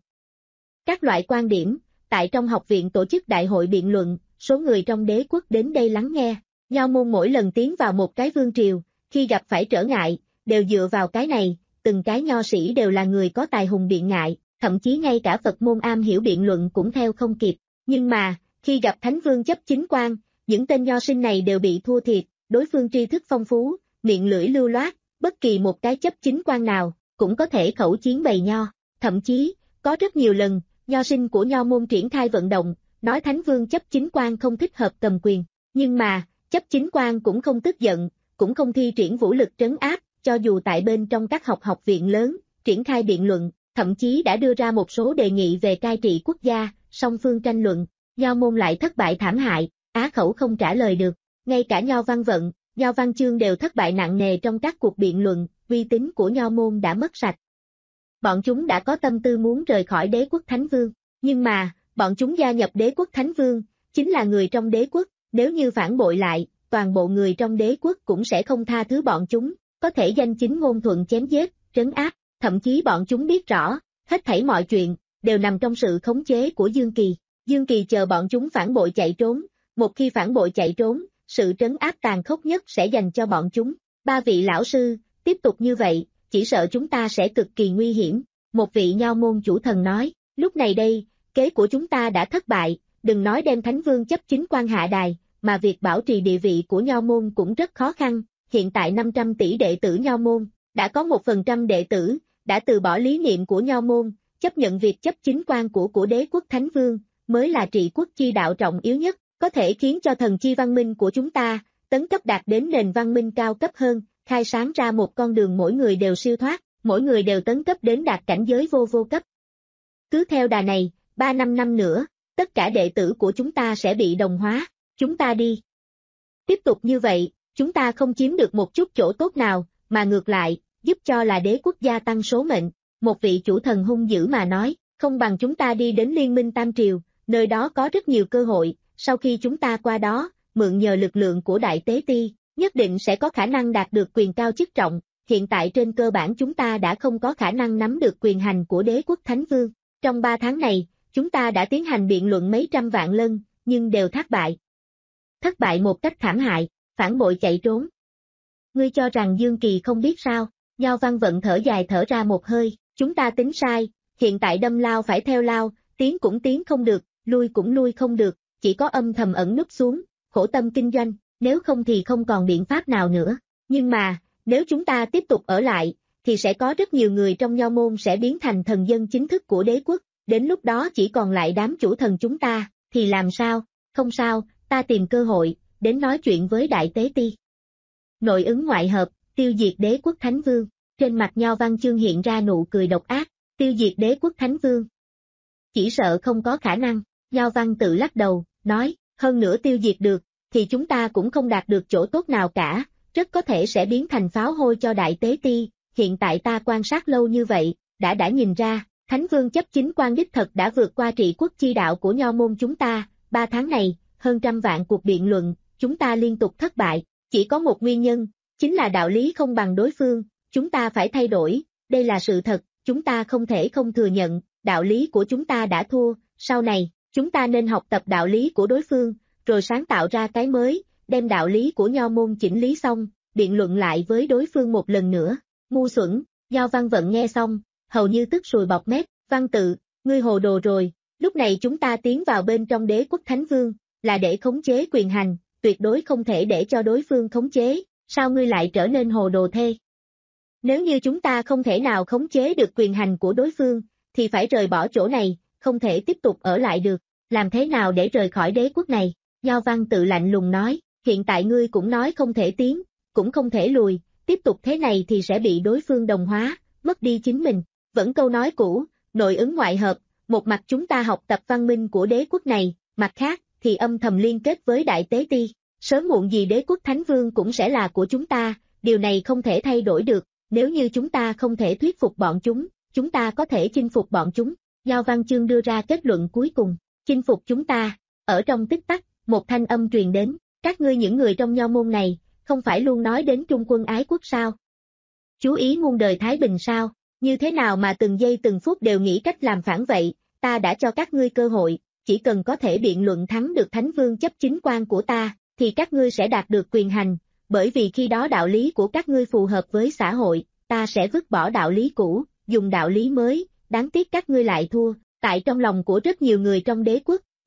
Các loại quan điểm, tại trong học viện tổ chức đại hội biện luận, số người trong đế quốc đến đây lắng nghe, nho môn mỗi lần tiến vào một cái vương triều, khi gặp phải trở ngại, đều dựa vào cái này, từng cái nho sĩ đều là người có tài hùng biện ngại, thậm chí ngay cả Phật môn am hiểu biện luận cũng theo không kịp, nhưng mà, Khi gặp Thánh Vương chấp chính quan, những tên nho sinh này đều bị thua thiệt, đối phương tri thức phong phú, miệng lưỡi lưu loát, bất kỳ một cái chấp chính quan nào, cũng có thể khẩu chiến bày nho. Thậm chí, có rất nhiều lần, nho sinh của nho môn triển khai vận động, nói Thánh Vương chấp chính quan không thích hợp cầm quyền. Nhưng mà, chấp chính quan cũng không tức giận, cũng không thi triển vũ lực trấn áp, cho dù tại bên trong các học học viện lớn, triển khai biện luận, thậm chí đã đưa ra một số đề nghị về cai trị quốc gia, song phương tranh luận, nho môn lại thất bại thảm hại, á khẩu không trả lời được. Ngay cả nho văn vận, nho văn chương đều thất bại nặng nề trong các cuộc biện luận, uy tín của nho môn đã mất sạch. Bọn chúng đã có tâm tư muốn rời khỏi đế quốc Thánh Vương, nhưng mà, bọn chúng gia nhập đế quốc Thánh Vương, chính là người trong đế quốc, nếu như phản bội lại, toàn bộ người trong đế quốc cũng sẽ không tha thứ bọn chúng, có thể danh chính ngôn thuận chém giết, trấn áp, thậm chí bọn chúng biết rõ, hết thảy mọi chuyện, đều nằm trong sự khống chế của Dương Kỳ. Dương Kỳ chờ bọn chúng phản bội chạy trốn, một khi phản bội chạy trốn, sự trấn áp tàn khốc nhất sẽ dành cho bọn chúng. Ba vị lão sư, tiếp tục như vậy, chỉ sợ chúng ta sẽ cực kỳ nguy hiểm. Một vị nho môn chủ thần nói, lúc này đây, kế của chúng ta đã thất bại, đừng nói đem Thánh Vương chấp chính quan hạ đài, mà việc bảo trì địa vị của nho môn cũng rất khó khăn. Hiện tại năm trăm tỷ đệ tử nho môn, đã có một phần trăm đệ tử, đã từ bỏ lý niệm của nho môn, chấp nhận việc chấp chính quan của của đế quốc Thánh Vương, mới là trị quốc chi đạo trọng yếu nhất, có thể khiến cho thần chi văn minh của chúng ta, tấn cấp đạt đến nền văn minh cao cấp hơn, khai sáng ra một con đường mỗi người đều siêu thoát, mỗi người đều tấn cấp đến đạt cảnh giới vô vô cấp. Cứ theo đà này, ba năm năm nữa, tất cả đệ tử của chúng ta sẽ bị đồng hóa, chúng ta đi. Tiếp tục như vậy, chúng ta không chiếm được một chút chỗ tốt nào, mà ngược lại, giúp cho là đế quốc gia tăng số mệnh. Một vị chủ thần hung dữ mà nói, không bằng chúng ta đi đến Liên minh Tam Triều, nơi đó có rất nhiều cơ hội, sau khi chúng ta qua đó, mượn nhờ lực lượng của Đại Tế Ti, nhất định sẽ có khả năng đạt được quyền cao chức trọng. Hiện tại trên cơ bản chúng ta đã không có khả năng nắm được quyền hành của đế quốc Thánh Vương. Trong ba tháng này, chúng ta đã tiến hành biện luận mấy trăm vạn lần, nhưng đều thất bại. Thất bại một cách thảm hại, phản bội chạy trốn. Ngươi cho rằng Dương Kỳ không biết sao? Nho Văn Vận thở dài thở ra một hơi, chúng ta tính sai, hiện tại đâm lao phải theo lao, tiến cũng tiến không được, lui cũng lui không được, chỉ có âm thầm ẩn núp xuống, khổ tâm kinh doanh, nếu không thì không còn biện pháp nào nữa. Nhưng mà, nếu chúng ta tiếp tục ở lại, thì sẽ có rất nhiều người trong nho môn sẽ biến thành thần dân chính thức của đế quốc, đến lúc đó chỉ còn lại đám chủ thần chúng ta, thì làm sao? Không sao, ta tìm cơ hội, đến nói chuyện với Đại Tế Ti. Nội ứng ngoại hợp, tiêu diệt đế quốc Thánh Vương, trên mặt Nho Văn Chương hiện ra nụ cười độc ác, tiêu diệt đế quốc Thánh Vương. Chỉ sợ không có khả năng, Nho Văn tự lắc đầu, nói, hơn nữa tiêu diệt được, thì chúng ta cũng không đạt được chỗ tốt nào cả, rất có thể sẽ biến thành pháo hôi cho Đại Tế Ti. Hiện tại ta quan sát lâu như vậy, đã đã nhìn ra, Thánh Vương chấp chính quan đích thật đã vượt qua trị quốc chi đạo của nho môn chúng ta, ba tháng này, hơn trăm vạn cuộc biện luận, chúng ta liên tục thất bại, chỉ có một nguyên nhân, chính là đạo lý không bằng đối phương, chúng ta phải thay đổi, đây là sự thật, chúng ta không thể không thừa nhận, đạo lý của chúng ta đã thua, sau này, chúng ta nên học tập đạo lý của đối phương, rồi sáng tạo ra cái mới, đem đạo lý của nho môn chỉnh lý xong, biện luận lại với đối phương một lần nữa. Ngu xuẩn, Nho Văn Vận nghe xong, hầu như tức sùi bọt mép, Văn Tự, ngươi hồ đồ rồi, lúc này chúng ta tiến vào bên trong đế quốc Thánh Vương, là để khống chế quyền hành, tuyệt đối không thể để cho đối phương khống chế, sao ngươi lại trở nên hồ đồ thế? Nếu như chúng ta không thể nào khống chế được quyền hành của đối phương, thì phải rời bỏ chỗ này, không thể tiếp tục ở lại được, làm thế nào để rời khỏi đế quốc này? Nho Văn Tự lạnh lùng nói, hiện tại ngươi cũng nói không thể tiến, cũng không thể lùi, tiếp tục thế này thì sẽ bị đối phương đồng hóa, mất đi chính mình. Vẫn câu nói cũ, nội ứng ngoại hợp, một mặt chúng ta học tập văn minh của đế quốc này, mặt khác thì âm thầm liên kết với Đại Tế Ti. Sớm muộn gì đế quốc Thánh Vương cũng sẽ là của chúng ta, điều này không thể thay đổi được, nếu như chúng ta không thể thuyết phục bọn chúng, chúng ta có thể chinh phục bọn chúng. Nho Văn Chương đưa ra kết luận cuối cùng, chinh phục chúng ta. Ở trong tích tắc, một thanh âm truyền đến, các ngươi những người trong nho môn này, không phải luôn nói đến trung quân ái quốc sao? Chú ý muôn đời Thái Bình sao? Như thế nào mà từng giây từng phút đều nghĩ cách làm phản vậy? Ta đã cho các ngươi cơ hội, chỉ cần có thể biện luận thắng được Thánh Vương chấp chính quan của ta, thì các ngươi sẽ đạt được quyền hành, bởi vì khi đó đạo lý của các ngươi phù hợp với xã hội, ta sẽ vứt bỏ đạo lý cũ, dùng đạo lý mới, đáng tiếc các ngươi lại thua. Tại trong lòng của rất nhiều người trong đế quốc,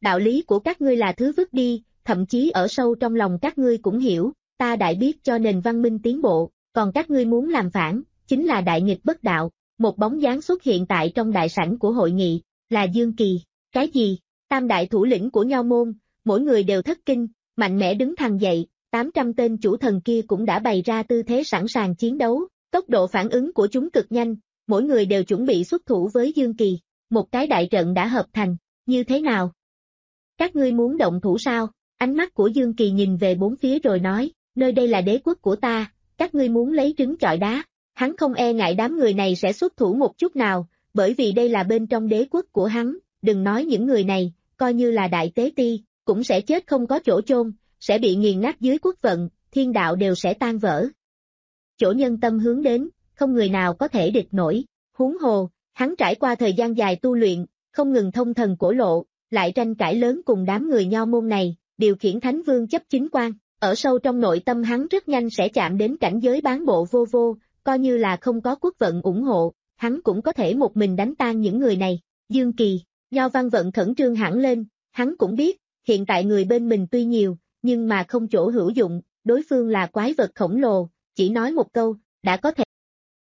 đạo lý của các ngươi là thứ vứt đi, thậm chí ở sâu trong lòng các ngươi cũng hiểu, ta đại biết cho nền văn minh tiến bộ, còn các ngươi muốn làm phản, chính là đại nghịch bất đạo. Một bóng dáng xuất hiện tại trong đại sảnh của hội nghị, là Dương Kỳ. Cái gì? Tam đại thủ lĩnh của Nho môn, mỗi người đều thất kinh, mạnh mẽ đứng thẳng dậy, tám trăm tên chủ thần kia cũng đã bày ra tư thế sẵn sàng chiến đấu, tốc độ phản ứng của chúng cực nhanh, mỗi người đều chuẩn bị xuất thủ với Dương Kỳ, một cái đại trận đã hợp thành, như thế nào? Các ngươi muốn động thủ sao? Ánh mắt của Dương Kỳ nhìn về bốn phía rồi nói, nơi đây là đế quốc của ta, các ngươi muốn lấy trứng chọi đá. Hắn không e ngại đám người này sẽ xuất thủ một chút nào, bởi vì đây là bên trong đế quốc của hắn, đừng nói những người này, coi như là đại tế ti, cũng sẽ chết không có chỗ chôn, sẽ bị nghiền nát dưới quốc vận, thiên đạo đều sẽ tan vỡ. Chỗ nhân tâm hướng đến, không người nào có thể địch nổi, huống hồ, hắn trải qua thời gian dài tu luyện, không ngừng thông thần cổ lộ, lại tranh cãi lớn cùng đám người Nho môn này, điều khiển Thánh Vương chấp chính quan, ở sâu trong nội tâm hắn rất nhanh sẽ chạm đến cảnh giới bán bộ vô vô, coi như là không có quốc vận ủng hộ, hắn cũng có thể một mình đánh tan những người này. Dương Kỳ, Nho Văn Vận khẩn trương hẳn lên, hắn cũng biết, hiện tại người bên mình tuy nhiều, nhưng mà không chỗ hữu dụng, đối phương là quái vật khổng lồ, chỉ nói một câu, đã có thể.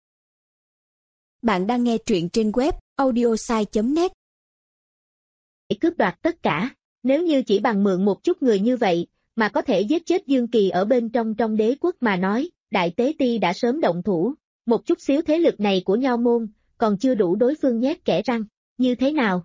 Bạn đang nghe truyện trên web audiosai chấm net. Cướp đoạt tất cả, nếu như chỉ bằng mượn một chút người như vậy, mà có thể giết chết Dương Kỳ ở bên trong trong đế quốc mà nói, Đại Tế Ti đã sớm động thủ, một chút xíu thế lực này của Nho môn, còn chưa đủ đối phương nhét kẽ răng, như thế nào?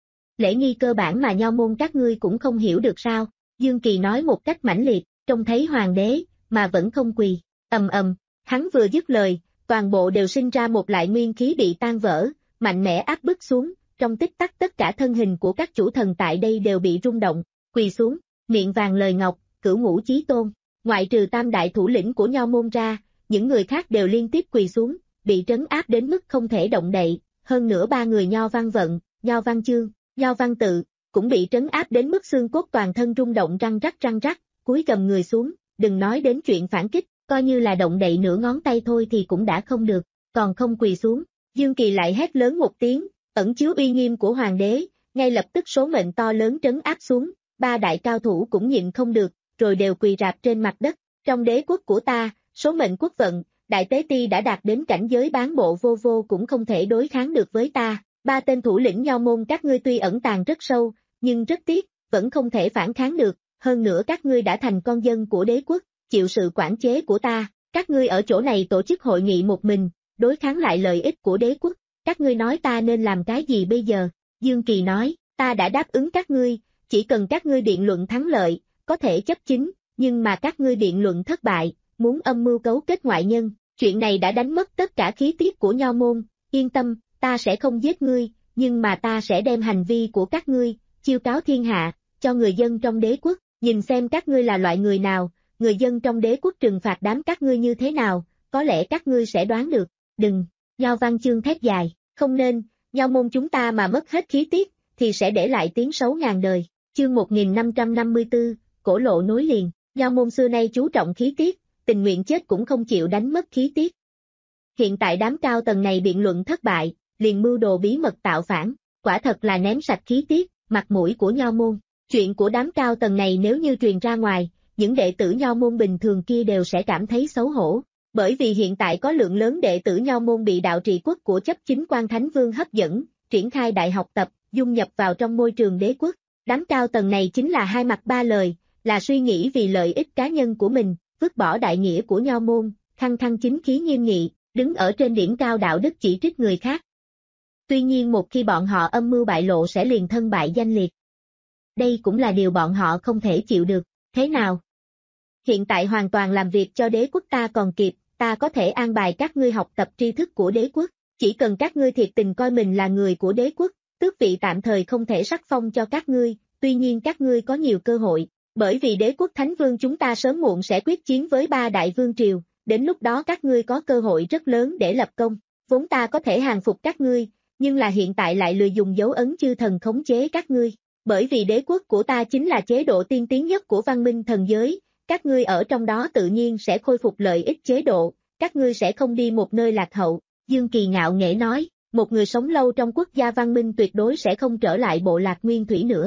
Lễ nghi cơ bản mà Nho môn các ngươi cũng không hiểu được sao? Dương Kỳ nói một cách mãnh liệt, trông thấy hoàng đế, mà vẫn không quỳ, ầm ầm, hắn vừa dứt lời, toàn bộ đều sinh ra một lại nguyên khí bị tan vỡ, mạnh mẽ áp bức xuống, trong tích tắc tất cả thân hình của các chủ thần tại đây đều bị rung động, quỳ xuống, miệng vàng lời ngọc, cửu ngũ chí tôn. Ngoại trừ tam đại thủ lĩnh của Nho môn ra, những người khác đều liên tiếp quỳ xuống, bị trấn áp đến mức không thể động đậy, hơn nữa ba người Nho Văn Vận, Nho Văn Chương, Nho Văn Tự, cũng bị trấn áp đến mức xương cốt toàn thân rung động răng rắc răng rắc, cúi gầm người xuống, đừng nói đến chuyện phản kích, coi như là động đậy nửa ngón tay thôi thì cũng đã không được, còn không quỳ xuống. Dương Kỳ lại hét lớn một tiếng, ẩn chứa uy nghiêm của hoàng đế, ngay lập tức số mệnh to lớn trấn áp xuống, ba đại cao thủ cũng nhịn không được, rồi đều quỳ rạp trên mặt đất. Trong đế quốc của ta, số mệnh quốc vận, Đại Tế Ti đã đạt đến cảnh giới bán bộ vô vô cũng không thể đối kháng được với ta. Ba tên thủ lĩnh Nho môn các ngươi tuy ẩn tàng rất sâu, nhưng rất tiếc, vẫn không thể phản kháng được. Hơn nữa các ngươi đã thành con dân của đế quốc, chịu sự quản chế của ta. Các ngươi ở chỗ này tổ chức hội nghị một mình, đối kháng lại lợi ích của đế quốc. Các ngươi nói ta nên làm cái gì bây giờ? Dương Kỳ nói, ta đã đáp ứng các ngươi, chỉ cần các ngươi biện luận thắng lợi, có thể chấp chính, nhưng mà các ngươi biện luận thất bại, muốn âm mưu cấu kết ngoại nhân, chuyện này đã đánh mất tất cả khí tiết của Nho môn, yên tâm, ta sẽ không giết ngươi, nhưng mà ta sẽ đem hành vi của các ngươi, chiêu cáo thiên hạ, cho người dân trong đế quốc, nhìn xem các ngươi là loại người nào, người dân trong đế quốc trừng phạt đám các ngươi như thế nào, có lẽ các ngươi sẽ đoán được, đừng, Nho Văn Chương thét dài, không nên, Nho môn chúng ta mà mất hết khí tiết, thì sẽ để lại tiếng xấu ngàn đời. Chương một nghìn năm trăm năm mươi tư, cổ lộ nối liền, Nho môn xưa nay chú trọng khí tiết, tình nguyện chết cũng không chịu đánh mất khí tiết. Hiện tại đám cao tầng này biện luận thất bại, liền mưu đồ bí mật tạo phản, quả thật là ném sạch khí tiết, mặt mũi của Nho môn. Chuyện của đám cao tầng này nếu như truyền ra ngoài, những đệ tử Nho môn bình thường kia đều sẽ cảm thấy xấu hổ, bởi vì hiện tại có lượng lớn đệ tử Nho môn bị đạo trị quốc của chấp chính quan Thánh Vương hấp dẫn, triển khai đại học tập, dung nhập vào trong môi trường đế quốc. Đám cao tầng này chính là hai mặt ba lời, là suy nghĩ vì lợi ích cá nhân của mình, vứt bỏ đại nghĩa của Nho môn, khăng khăng chính khí nghiêm nghị, đứng ở trên đỉnh cao đạo đức chỉ trích người khác. Tuy nhiên một khi bọn họ âm mưu bại lộ sẽ liền thân bại danh liệt. Đây cũng là điều bọn họ không thể chịu được, thế nào? Hiện tại hoàn toàn làm việc cho đế quốc ta còn kịp, ta có thể an bài các ngươi học tập tri thức của đế quốc, chỉ cần các ngươi thiệt tình coi mình là người của đế quốc, tước vị tạm thời không thể sắc phong cho các ngươi, tuy nhiên các ngươi có nhiều cơ hội, bởi vì đế quốc Thánh Vương chúng ta sớm muộn sẽ quyết chiến với ba đại vương triều, đến lúc đó các ngươi có cơ hội rất lớn để lập công, vốn ta có thể hàng phục các ngươi, nhưng là hiện tại lại lừa dùng dấu ấn chư thần khống chế các ngươi, bởi vì đế quốc của ta chính là chế độ tiên tiến nhất của văn minh thần giới, các ngươi ở trong đó tự nhiên sẽ khôi phục lợi ích chế độ, các ngươi sẽ không đi một nơi lạc hậu. Dương Kỳ ngạo nghễ nói, một người sống lâu trong quốc gia văn minh tuyệt đối sẽ không trở lại bộ lạc nguyên thủy nữa.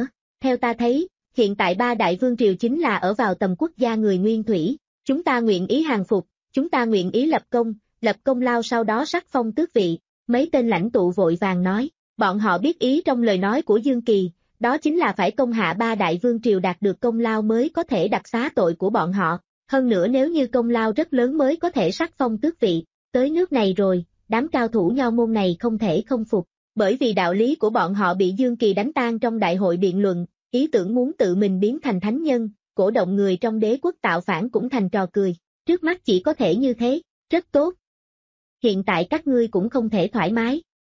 Theo ta thấy, hiện tại ba đại vương triều chính là ở vào tầm quốc gia người nguyên thủy, chúng ta nguyện ý hàng phục, chúng ta nguyện ý lập công, lập công lao sau đó sắc phong tước vị, mấy tên lãnh tụ vội vàng nói, bọn họ biết ý trong lời nói của Dương Kỳ, đó chính là phải công hạ ba đại vương triều đạt được công lao mới có thể đặc xá tội của bọn họ, hơn nữa nếu như công lao rất lớn mới có thể sắc phong tước vị, tới nước này rồi, đám cao thủ nho môn này không thể không phục, bởi vì đạo lý của bọn họ bị Dương Kỳ đánh tan trong đại hội biện luận, ý tưởng muốn tự mình biến thành thánh nhân, cổ động người trong đế quốc tạo phản cũng thành trò cười, trước mắt chỉ có thể như thế, rất tốt. Hiện tại các ngươi cũng không thể thoải mái.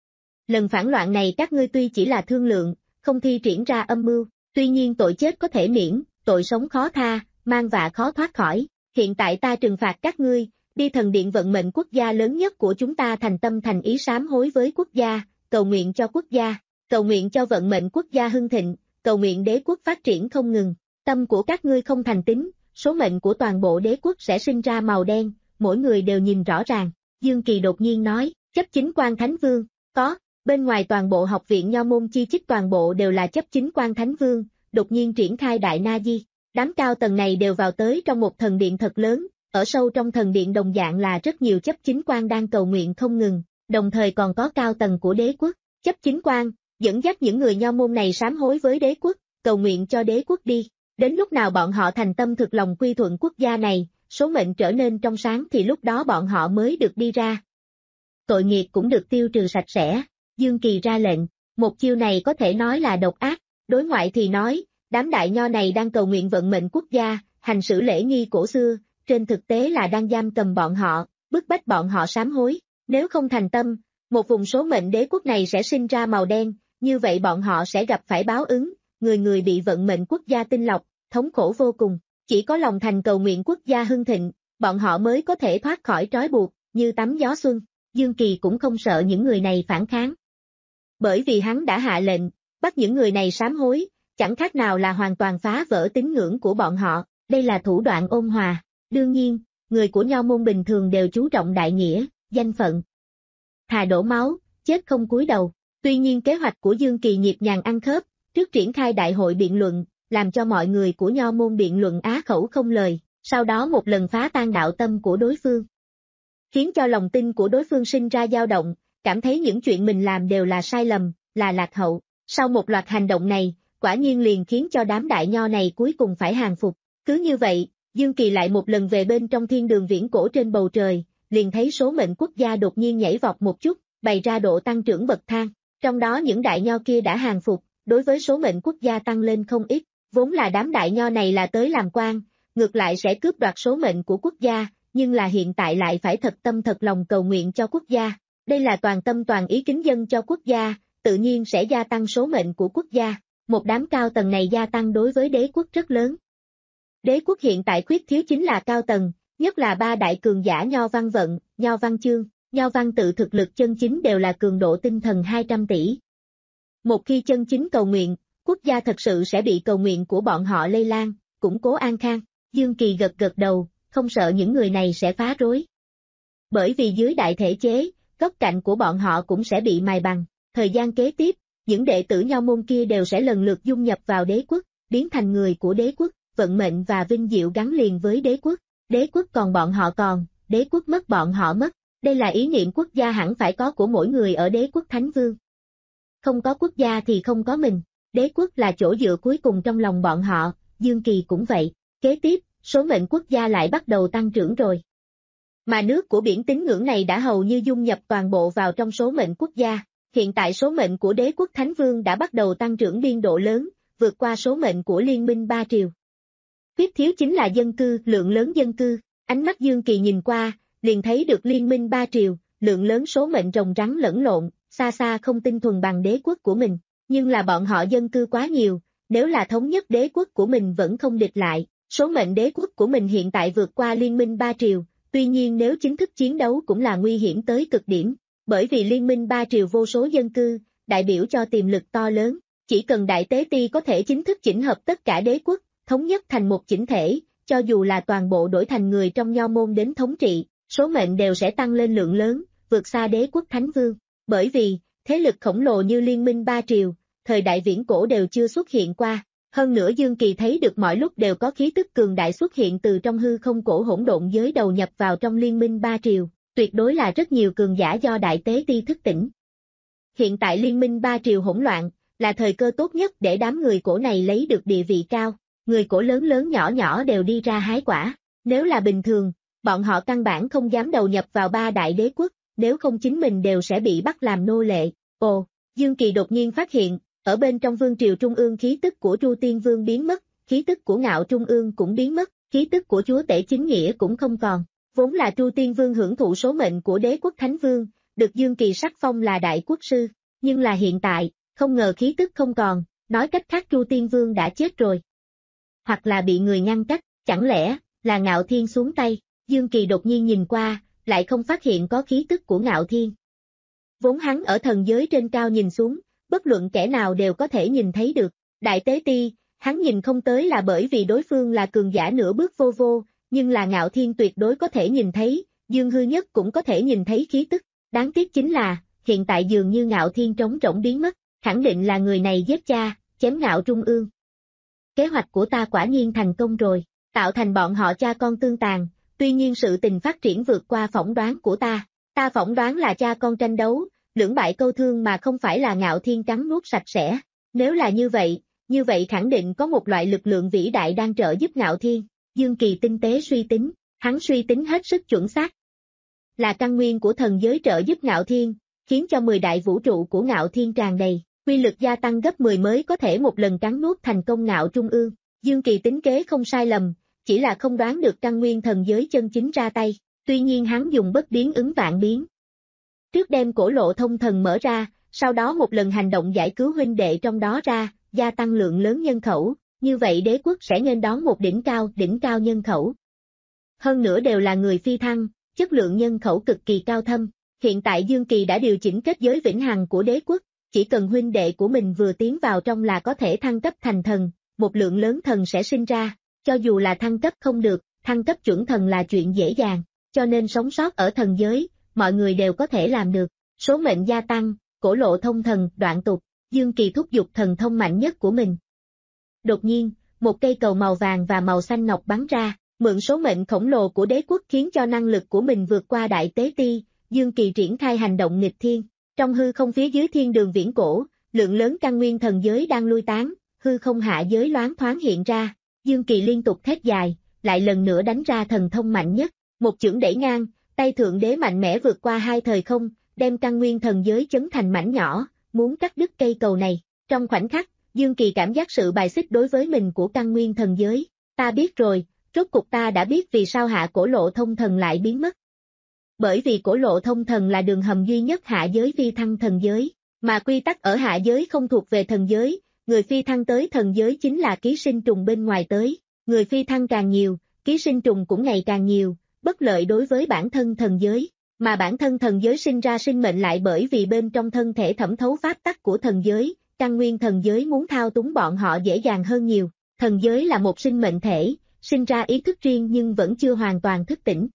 Lần phản loạn này các ngươi tuy chỉ là thương lượng, không thi triển ra âm mưu, tuy nhiên tội chết có thể miễn, tội sống khó tha, mang vạ khó thoát khỏi, hiện tại ta trừng phạt các ngươi, đi thần điện vận mệnh quốc gia lớn nhất của chúng ta thành tâm thành ý sám hối với quốc gia, cầu nguyện cho quốc gia, cầu nguyện cho vận mệnh quốc gia hưng thịnh, cầu nguyện đế quốc phát triển không ngừng, tâm của các ngươi không thành tín, số mệnh của toàn bộ đế quốc sẽ sinh ra màu đen, mỗi người đều nhìn rõ ràng, Dương Kỳ đột nhiên nói, chấp chính quan thánh vương, có, bên ngoài toàn bộ học viện nho môn chi chích toàn bộ đều là chấp chính quan thánh vương, đột nhiên triển khai đại na di, đám cao tầng này đều vào tới trong một thần điện thật lớn, ở sâu trong thần điện đồng dạng là rất nhiều chấp chính quan đang cầu nguyện không ngừng, đồng thời còn có cao tầng của đế quốc, chấp chính quan, dẫn dắt những người nho môn này sám hối với đế quốc, cầu nguyện cho đế quốc đi, đến lúc nào bọn họ thành tâm thực lòng quy thuận quốc gia này, số mệnh trở nên trong sáng thì lúc đó bọn họ mới được đi ra. Tội nghiệp cũng được tiêu trừ sạch sẽ, Dương Kỳ ra lệnh, một chiêu này có thể nói là độc ác, đối ngoại thì nói, đám đại nho này đang cầu nguyện vận mệnh quốc gia, hành xử lễ nghi cổ xưa, trên thực tế là đang giam cầm bọn họ, bức bách bọn họ sám hối, nếu không thành tâm, một vùng số mệnh đế quốc này sẽ sinh ra màu đen, như vậy bọn họ sẽ gặp phải báo ứng, người người bị vận mệnh quốc gia tinh lọc, thống khổ vô cùng, chỉ có lòng thành cầu nguyện quốc gia hưng thịnh, bọn họ mới có thể thoát khỏi trói buộc, như tắm gió xuân, Dương Kỳ cũng không sợ những người này phản kháng. Bởi vì hắn đã hạ lệnh, bắt những người này sám hối, chẳng khác nào là hoàn toàn phá vỡ tín ngưỡng của bọn họ, đây là thủ đoạn ôn hòa, đương nhiên, người của nho môn bình thường đều chú trọng đại nghĩa, danh phận. Thà đổ máu, chết không cúi đầu, tuy nhiên kế hoạch của Dương Kỳ nhịp nhàng ăn khớp, trước triển khai đại hội biện luận, làm cho mọi người của nho môn biện luận á khẩu không lời, sau đó một lần phá tan đạo tâm của đối phương. Khiến cho lòng tin của đối phương sinh ra dao động, cảm thấy những chuyện mình làm đều là sai lầm, là lạc hậu. Sau một loạt hành động này, quả nhiên liền khiến cho đám đại nho này cuối cùng phải hàng phục. Cứ như vậy, Dương Kỳ lại một lần về bên trong thiên đường viễn cổ trên bầu trời, liền thấy số mệnh quốc gia đột nhiên nhảy vọt một chút, bày ra độ tăng trưởng bậc thang. Trong đó những đại nho kia đã hàng phục, đối với số mệnh quốc gia tăng lên không ít, vốn là đám đại nho này là tới làm quan, ngược lại sẽ cướp đoạt số mệnh của quốc gia, nhưng là hiện tại lại phải thật tâm thật lòng cầu nguyện cho quốc gia. Đây là toàn tâm toàn ý kính dân cho quốc gia, tự nhiên sẽ gia tăng số mệnh của quốc gia. Một đám cao tầng này gia tăng đối với đế quốc rất lớn. Đế quốc hiện tại khuyết thiếu chính là cao tầng, nhất là ba đại cường giả Nho Văn Vận, Nho Văn Chương, Nho Văn Tự thực lực chân chính đều là cường độ tinh thần hai trăm tỷ. Một khi chân chính cầu nguyện, quốc gia thật sự sẽ bị cầu nguyện của bọn họ lây lan, củng cố an khang. Dương Kỳ gật gật đầu, không sợ những người này sẽ phá rối. Bởi vì dưới đại thể chế, góc cạnh của bọn họ cũng sẽ bị mài bằng. Thời gian kế tiếp, những đệ tử nho môn kia đều sẽ lần lượt dung nhập vào đế quốc, biến thành người của đế quốc, vận mệnh và vinh diệu gắn liền với đế quốc. Đế quốc còn bọn họ còn, đế quốc mất bọn họ mất. Đây là ý niệm quốc gia hẳn phải có của mỗi người ở đế quốc Thánh Vương. Không có quốc gia thì không có mình. Đế quốc là chỗ dựa cuối cùng trong lòng bọn họ, Dương Kỳ cũng vậy. Kế tiếp, số mệnh quốc gia lại bắt đầu tăng trưởng rồi. Mà nước của biển tín ngưỡng này đã hầu như dung nhập toàn bộ vào trong số mệnh quốc gia. Hiện tại số mệnh của đế quốc Thánh Vương đã bắt đầu tăng trưởng biên độ lớn, vượt qua số mệnh của liên minh ba triều. Khuyết thiếu chính là dân cư, lượng lớn dân cư. Ánh mắt Dương Kỳ nhìn qua, liền thấy được liên minh ba triều, lượng lớn số mệnh rồng rắn lẫn lộn, xa xa không tinh thuần bằng đế quốc của mình. Nhưng là bọn họ dân cư quá nhiều, nếu là thống nhất đế quốc của mình vẫn không địch lại. Số mệnh đế quốc của mình hiện tại vượt qua liên minh ba triều, tuy nhiên nếu chính thức chiến đấu cũng là nguy hiểm tới cực điểm. Bởi vì liên minh ba triều vô số dân cư, đại biểu cho tiềm lực to lớn, chỉ cần đại tế ti có thể chính thức chỉnh hợp tất cả đế quốc, thống nhất thành một chỉnh thể, cho dù là toàn bộ đổi thành người trong nho môn đến thống trị, số mệnh đều sẽ tăng lên lượng lớn, vượt xa đế quốc Thánh Vương. Bởi vì, thế lực khổng lồ như liên minh ba triều, thời đại viễn cổ đều chưa xuất hiện qua, Hơn nữa Dương Kỳ thấy được mọi lúc đều có khí tức cường đại xuất hiện từ trong hư không cổ hỗn độn giới đầu nhập vào trong liên minh ba triều, tuyệt đối là rất nhiều cường giả do đại tế ti thức tỉnh. Hiện tại liên minh ba triều hỗn loạn, là thời cơ tốt nhất để đám người cổ này lấy được địa vị cao, người cổ lớn lớn nhỏ nhỏ đều đi ra hái quả. Nếu là bình thường, bọn họ căn bản không dám đầu nhập vào ba đại đế quốc, nếu không chính mình đều sẽ bị bắt làm nô lệ. Ồ, Dương Kỳ đột nhiên phát hiện, ở bên trong vương triều trung ương khí tức của Tru Tiên Vương biến mất, khí tức của Ngạo Trung ương cũng biến mất, khí tức của chúa tể chính nghĩa cũng không còn. Vốn là Tru Tiên Vương hưởng thụ số mệnh của đế quốc Thánh Vương, được Dương Kỳ sắc phong là đại quốc sư, nhưng là hiện tại, không ngờ khí tức không còn, nói cách khác Tru Tiên Vương đã chết rồi. Hoặc là bị người ngăn cách, chẳng lẽ là Ngạo Thiên xuống tay. Dương Kỳ đột nhiên nhìn qua, lại không phát hiện có khí tức của Ngạo Thiên. Vốn hắn ở thần giới trên cao nhìn xuống, bất luận kẻ nào đều có thể nhìn thấy được. Đại tế ti, hắn nhìn không tới là bởi vì đối phương là cường giả nửa bước vô vô, nhưng là Ngạo Thiên tuyệt đối có thể nhìn thấy, Dương Hư Nhất cũng có thể nhìn thấy khí tức. Đáng tiếc chính là, hiện tại dường như Ngạo Thiên trống rỗng biến mất, khẳng định là người này giết cha, chém Ngạo Trung ương. Kế hoạch của ta quả nhiên thành công rồi, tạo thành bọn họ cha con tương tàn, tuy nhiên sự tình phát triển vượt qua phỏng đoán của ta. Ta phỏng đoán là cha con tranh đấu, lưỡng bại câu thương mà không phải là Ngạo Thiên cắn nuốt sạch sẽ. Nếu là như vậy, như vậy khẳng định có một loại lực lượng vĩ đại đang trợ giúp Ngạo Thiên. Dương Kỳ tinh tế suy tính, hắn suy tính hết sức chuẩn xác. Là căn nguyên của thần giới trợ giúp Ngạo Thiên, khiến cho mười đại vũ trụ của Ngạo Thiên tràn đầy, quy lực gia tăng gấp mười mới có thể một lần cắn nuốt thành công Ngạo Trung ương. Dương Kỳ tính kế không sai lầm, chỉ là không đoán được căn nguyên thần giới chân chính ra tay, tuy nhiên hắn dùng bất biến ứng vạn biến. Trước đem cổ lộ thông thần mở ra, sau đó một lần hành động giải cứu huynh đệ trong đó ra, gia tăng lượng lớn nhân khẩu, như vậy đế quốc sẽ nghênh đón một đỉnh cao, đỉnh cao nhân khẩu. Hơn nữa đều là người phi thăng, chất lượng nhân khẩu cực kỳ cao thâm. Hiện tại Dương Kỳ đã điều chỉnh kết giới vĩnh hằng của đế quốc, chỉ cần huynh đệ của mình vừa tiến vào trong là có thể thăng cấp thành thần, một lượng lớn thần sẽ sinh ra, cho dù là thăng cấp không được, thăng cấp chuẩn thần là chuyện dễ dàng, cho nên sống sót ở thần giới, mọi người đều có thể làm được. Số mệnh gia tăng, cổ lộ thông thần, đoạn tục, Dương Kỳ thúc giục thần thông mạnh nhất của mình. Đột nhiên, một cây cầu màu vàng và màu xanh ngọc bắn ra, mượn số mệnh khổng lồ của đế quốc khiến cho năng lực của mình vượt qua đại tế ti, Dương Kỳ triển khai hành động nghịch thiên. Trong hư không phía dưới thiên đường viễn cổ, lượng lớn căn nguyên thần giới đang lui tán, hư không hạ giới loáng thoáng hiện ra, Dương Kỳ liên tục thét dài, lại lần nữa đánh ra thần thông mạnh nhất, một chưởng đẩy ngang, tay thượng đế mạnh mẽ vượt qua hai thời không, đem căn nguyên thần giới chấn thành mảnh nhỏ, muốn cắt đứt cây cầu này. Trong khoảnh khắc, Dương Kỳ cảm giác sự bài xích đối với mình của căn nguyên thần giới. Ta biết rồi, rốt cục ta đã biết vì sao hạ cổ lộ thông thần lại biến mất. Bởi vì cổ lộ thông thần là đường hầm duy nhất hạ giới phi thăng thần giới, mà quy tắc ở hạ giới không thuộc về thần giới, người phi thăng tới thần giới chính là ký sinh trùng bên ngoài tới, người phi thăng càng nhiều, ký sinh trùng cũng ngày càng nhiều, bất lợi đối với bản thân thần giới, mà bản thân thần giới sinh ra sinh mệnh lại bởi vì bên trong thân thể thẩm thấu pháp tắc của thần giới, căn nguyên thần giới muốn thao túng bọn họ dễ dàng hơn nhiều. Thần giới là một sinh mệnh thể, sinh ra ý thức riêng nhưng vẫn chưa hoàn toàn thức tỉnh.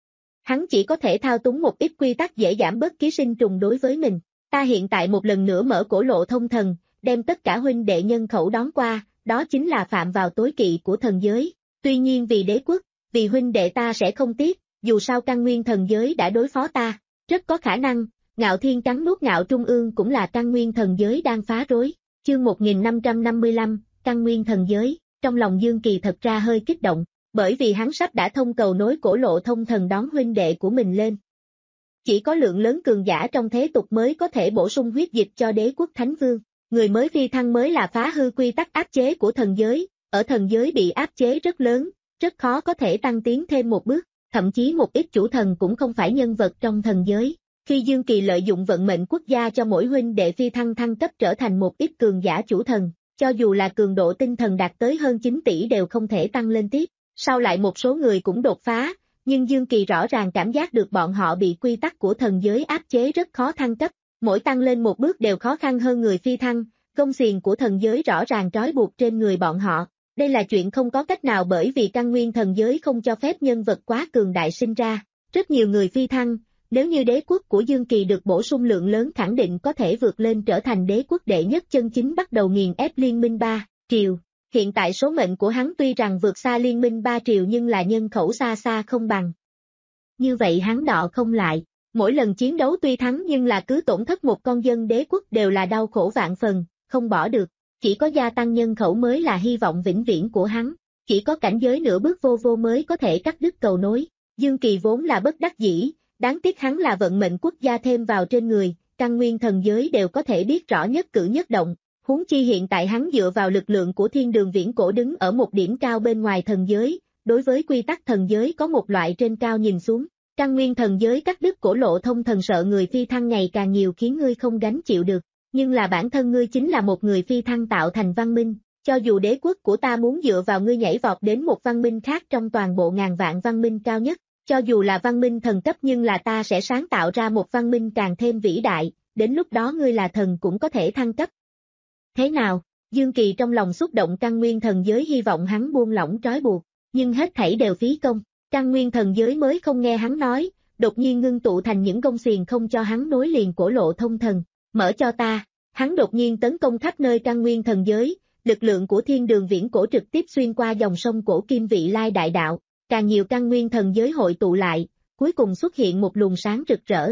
Hắn chỉ có thể thao túng một ít quy tắc dễ giảm bớt ký sinh trùng đối với mình. Ta hiện tại một lần nữa mở cổ lộ thông thần, đem tất cả huynh đệ nhân khẩu đón qua, đó chính là phạm vào tối kỵ của thần giới. Tuy nhiên vì đế quốc, vì huynh đệ ta sẽ không tiếc, dù sao căn nguyên thần giới đã đối phó ta, rất có khả năng, Ngạo Thiên cắn nuốt Ngạo Trung ương cũng là căn nguyên thần giới đang phá rối. Chương một nghìn năm trăm năm mươi lăm, căn nguyên thần giới, trong lòng Dương Kỳ thật ra hơi kích động, bởi vì hắn sắp đã thông cầu nối cổ lộ thông thần đón huynh đệ của mình lên. Chỉ có lượng lớn cường giả trong thế tục mới có thể bổ sung huyết dịch cho đế quốc Thánh Vương, người mới phi thăng mới là phá hư quy tắc áp chế của thần giới, ở thần giới bị áp chế rất lớn, rất khó có thể tăng tiến thêm một bước, thậm chí một ít chủ thần cũng không phải nhân vật trong thần giới. Khi Dương Kỳ lợi dụng vận mệnh quốc gia cho mỗi huynh đệ phi thăng thăng cấp trở thành một ít cường giả chủ thần, cho dù là cường độ tinh thần đạt tới hơn chín tỷ đều không thể tăng lên tiếp, sau lại một số người cũng đột phá, nhưng Dương Kỳ rõ ràng cảm giác được bọn họ bị quy tắc của thần giới áp chế rất khó thăng cấp, mỗi tăng lên một bước đều khó khăn hơn người phi thăng, gông xiềng của thần giới rõ ràng trói buộc trên người bọn họ. Đây là chuyện không có cách nào bởi vì căn nguyên thần giới không cho phép nhân vật quá cường đại sinh ra, rất nhiều người phi thăng. Nếu như đế quốc của Dương Kỳ được bổ sung lượng lớn khẳng định có thể vượt lên trở thành đế quốc đệ nhất chân chính bắt đầu nghiền ép liên minh ba triều. Hiện tại số mệnh của hắn tuy rằng vượt xa liên minh ba triều nhưng là nhân khẩu xa xa không bằng. Như vậy hắn đọ không lại, mỗi lần chiến đấu tuy thắng nhưng là cứ tổn thất một con dân đế quốc đều là đau khổ vạn phần, không bỏ được, chỉ có gia tăng nhân khẩu mới là hy vọng vĩnh viễn của hắn, chỉ có cảnh giới nửa bước vô vô mới có thể cắt đứt cầu nối. Dương Kỳ vốn là bất đắc dĩ, đáng tiếc hắn là vận mệnh quốc gia thêm vào trên người, căn nguyên thần giới đều có thể biết rõ nhất cử nhất động, huống chi hiện tại hắn dựa vào lực lượng của thiên đường viễn cổ đứng ở một điểm cao bên ngoài thần giới, đối với quy tắc thần giới có một loại trên cao nhìn xuống, căn nguyên thần giới cắt đứt cổ lộ thông thần sợ người phi thăng ngày càng nhiều khiến ngươi không gánh chịu được, nhưng là bản thân ngươi chính là một người phi thăng tạo thành văn minh, cho dù đế quốc của ta muốn dựa vào ngươi nhảy vọt đến một văn minh khác trong toàn bộ ngàn vạn văn minh cao nhất, cho dù là văn minh thần cấp nhưng là ta sẽ sáng tạo ra một văn minh càng thêm vĩ đại, đến lúc đó ngươi là thần cũng có thể thăng cấp. Thế nào? Dương Kỳ trong lòng xúc động căn nguyên thần giới hy vọng hắn buông lỏng trói buộc, nhưng hết thảy đều phí công, căn nguyên thần giới mới không nghe hắn nói, đột nhiên ngưng tụ thành những gông xiềng không cho hắn nối liền cổ lộ thông thần, mở cho ta, hắn đột nhiên tấn công khắp nơi căn nguyên thần giới, lực lượng của thiên đường viễn cổ trực tiếp xuyên qua dòng sông cổ kim vị lai đại đạo, càng nhiều căn nguyên thần giới hội tụ lại, cuối cùng xuất hiện một luồng sáng rực rỡ.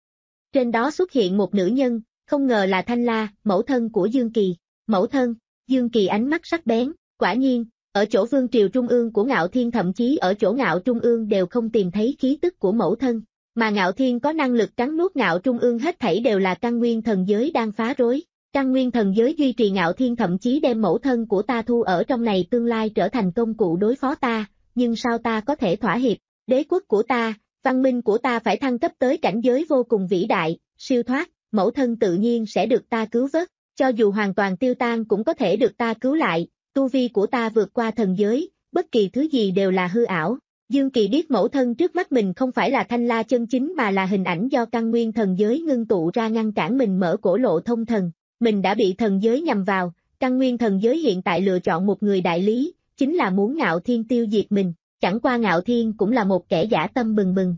Trên đó xuất hiện một nữ nhân, không ngờ là Thanh La, mẫu thân của Dương Kỳ. Mẫu thân, Dương Kỳ ánh mắt sắc bén, quả nhiên, ở chỗ vương triều trung ương của Ngạo Thiên thậm chí ở chỗ Ngạo Trung ương đều không tìm thấy khí tức của mẫu thân, mà Ngạo Thiên có năng lực cắn nuốt Ngạo Trung ương hết thảy đều là căn nguyên thần giới đang phá rối. Căn nguyên thần giới duy trì Ngạo Thiên thậm chí đem mẫu thân của ta thu ở trong này tương lai trở thành công cụ đối phó ta, nhưng sao ta có thể thỏa hiệp, đế quốc của ta, văn minh của ta phải thăng cấp tới cảnh giới vô cùng vĩ đại, siêu thoát, mẫu thân tự nhiên sẽ được ta cứu vớt, cho dù hoàn toàn tiêu tan cũng có thể được ta cứu lại, tu vi của ta vượt qua thần giới, bất kỳ thứ gì đều là hư ảo. Dương Kỳ biết mẫu thân trước mắt mình không phải là Thanh La chân chính mà là hình ảnh do căn nguyên thần giới ngưng tụ ra ngăn cản mình mở cổ lộ thông thần, mình đã bị thần giới nhằm vào, căn nguyên thần giới hiện tại lựa chọn một người đại lý, chính là muốn Ngạo Thiên tiêu diệt mình, chẳng qua Ngạo Thiên cũng là một kẻ dã tâm bừng bừng.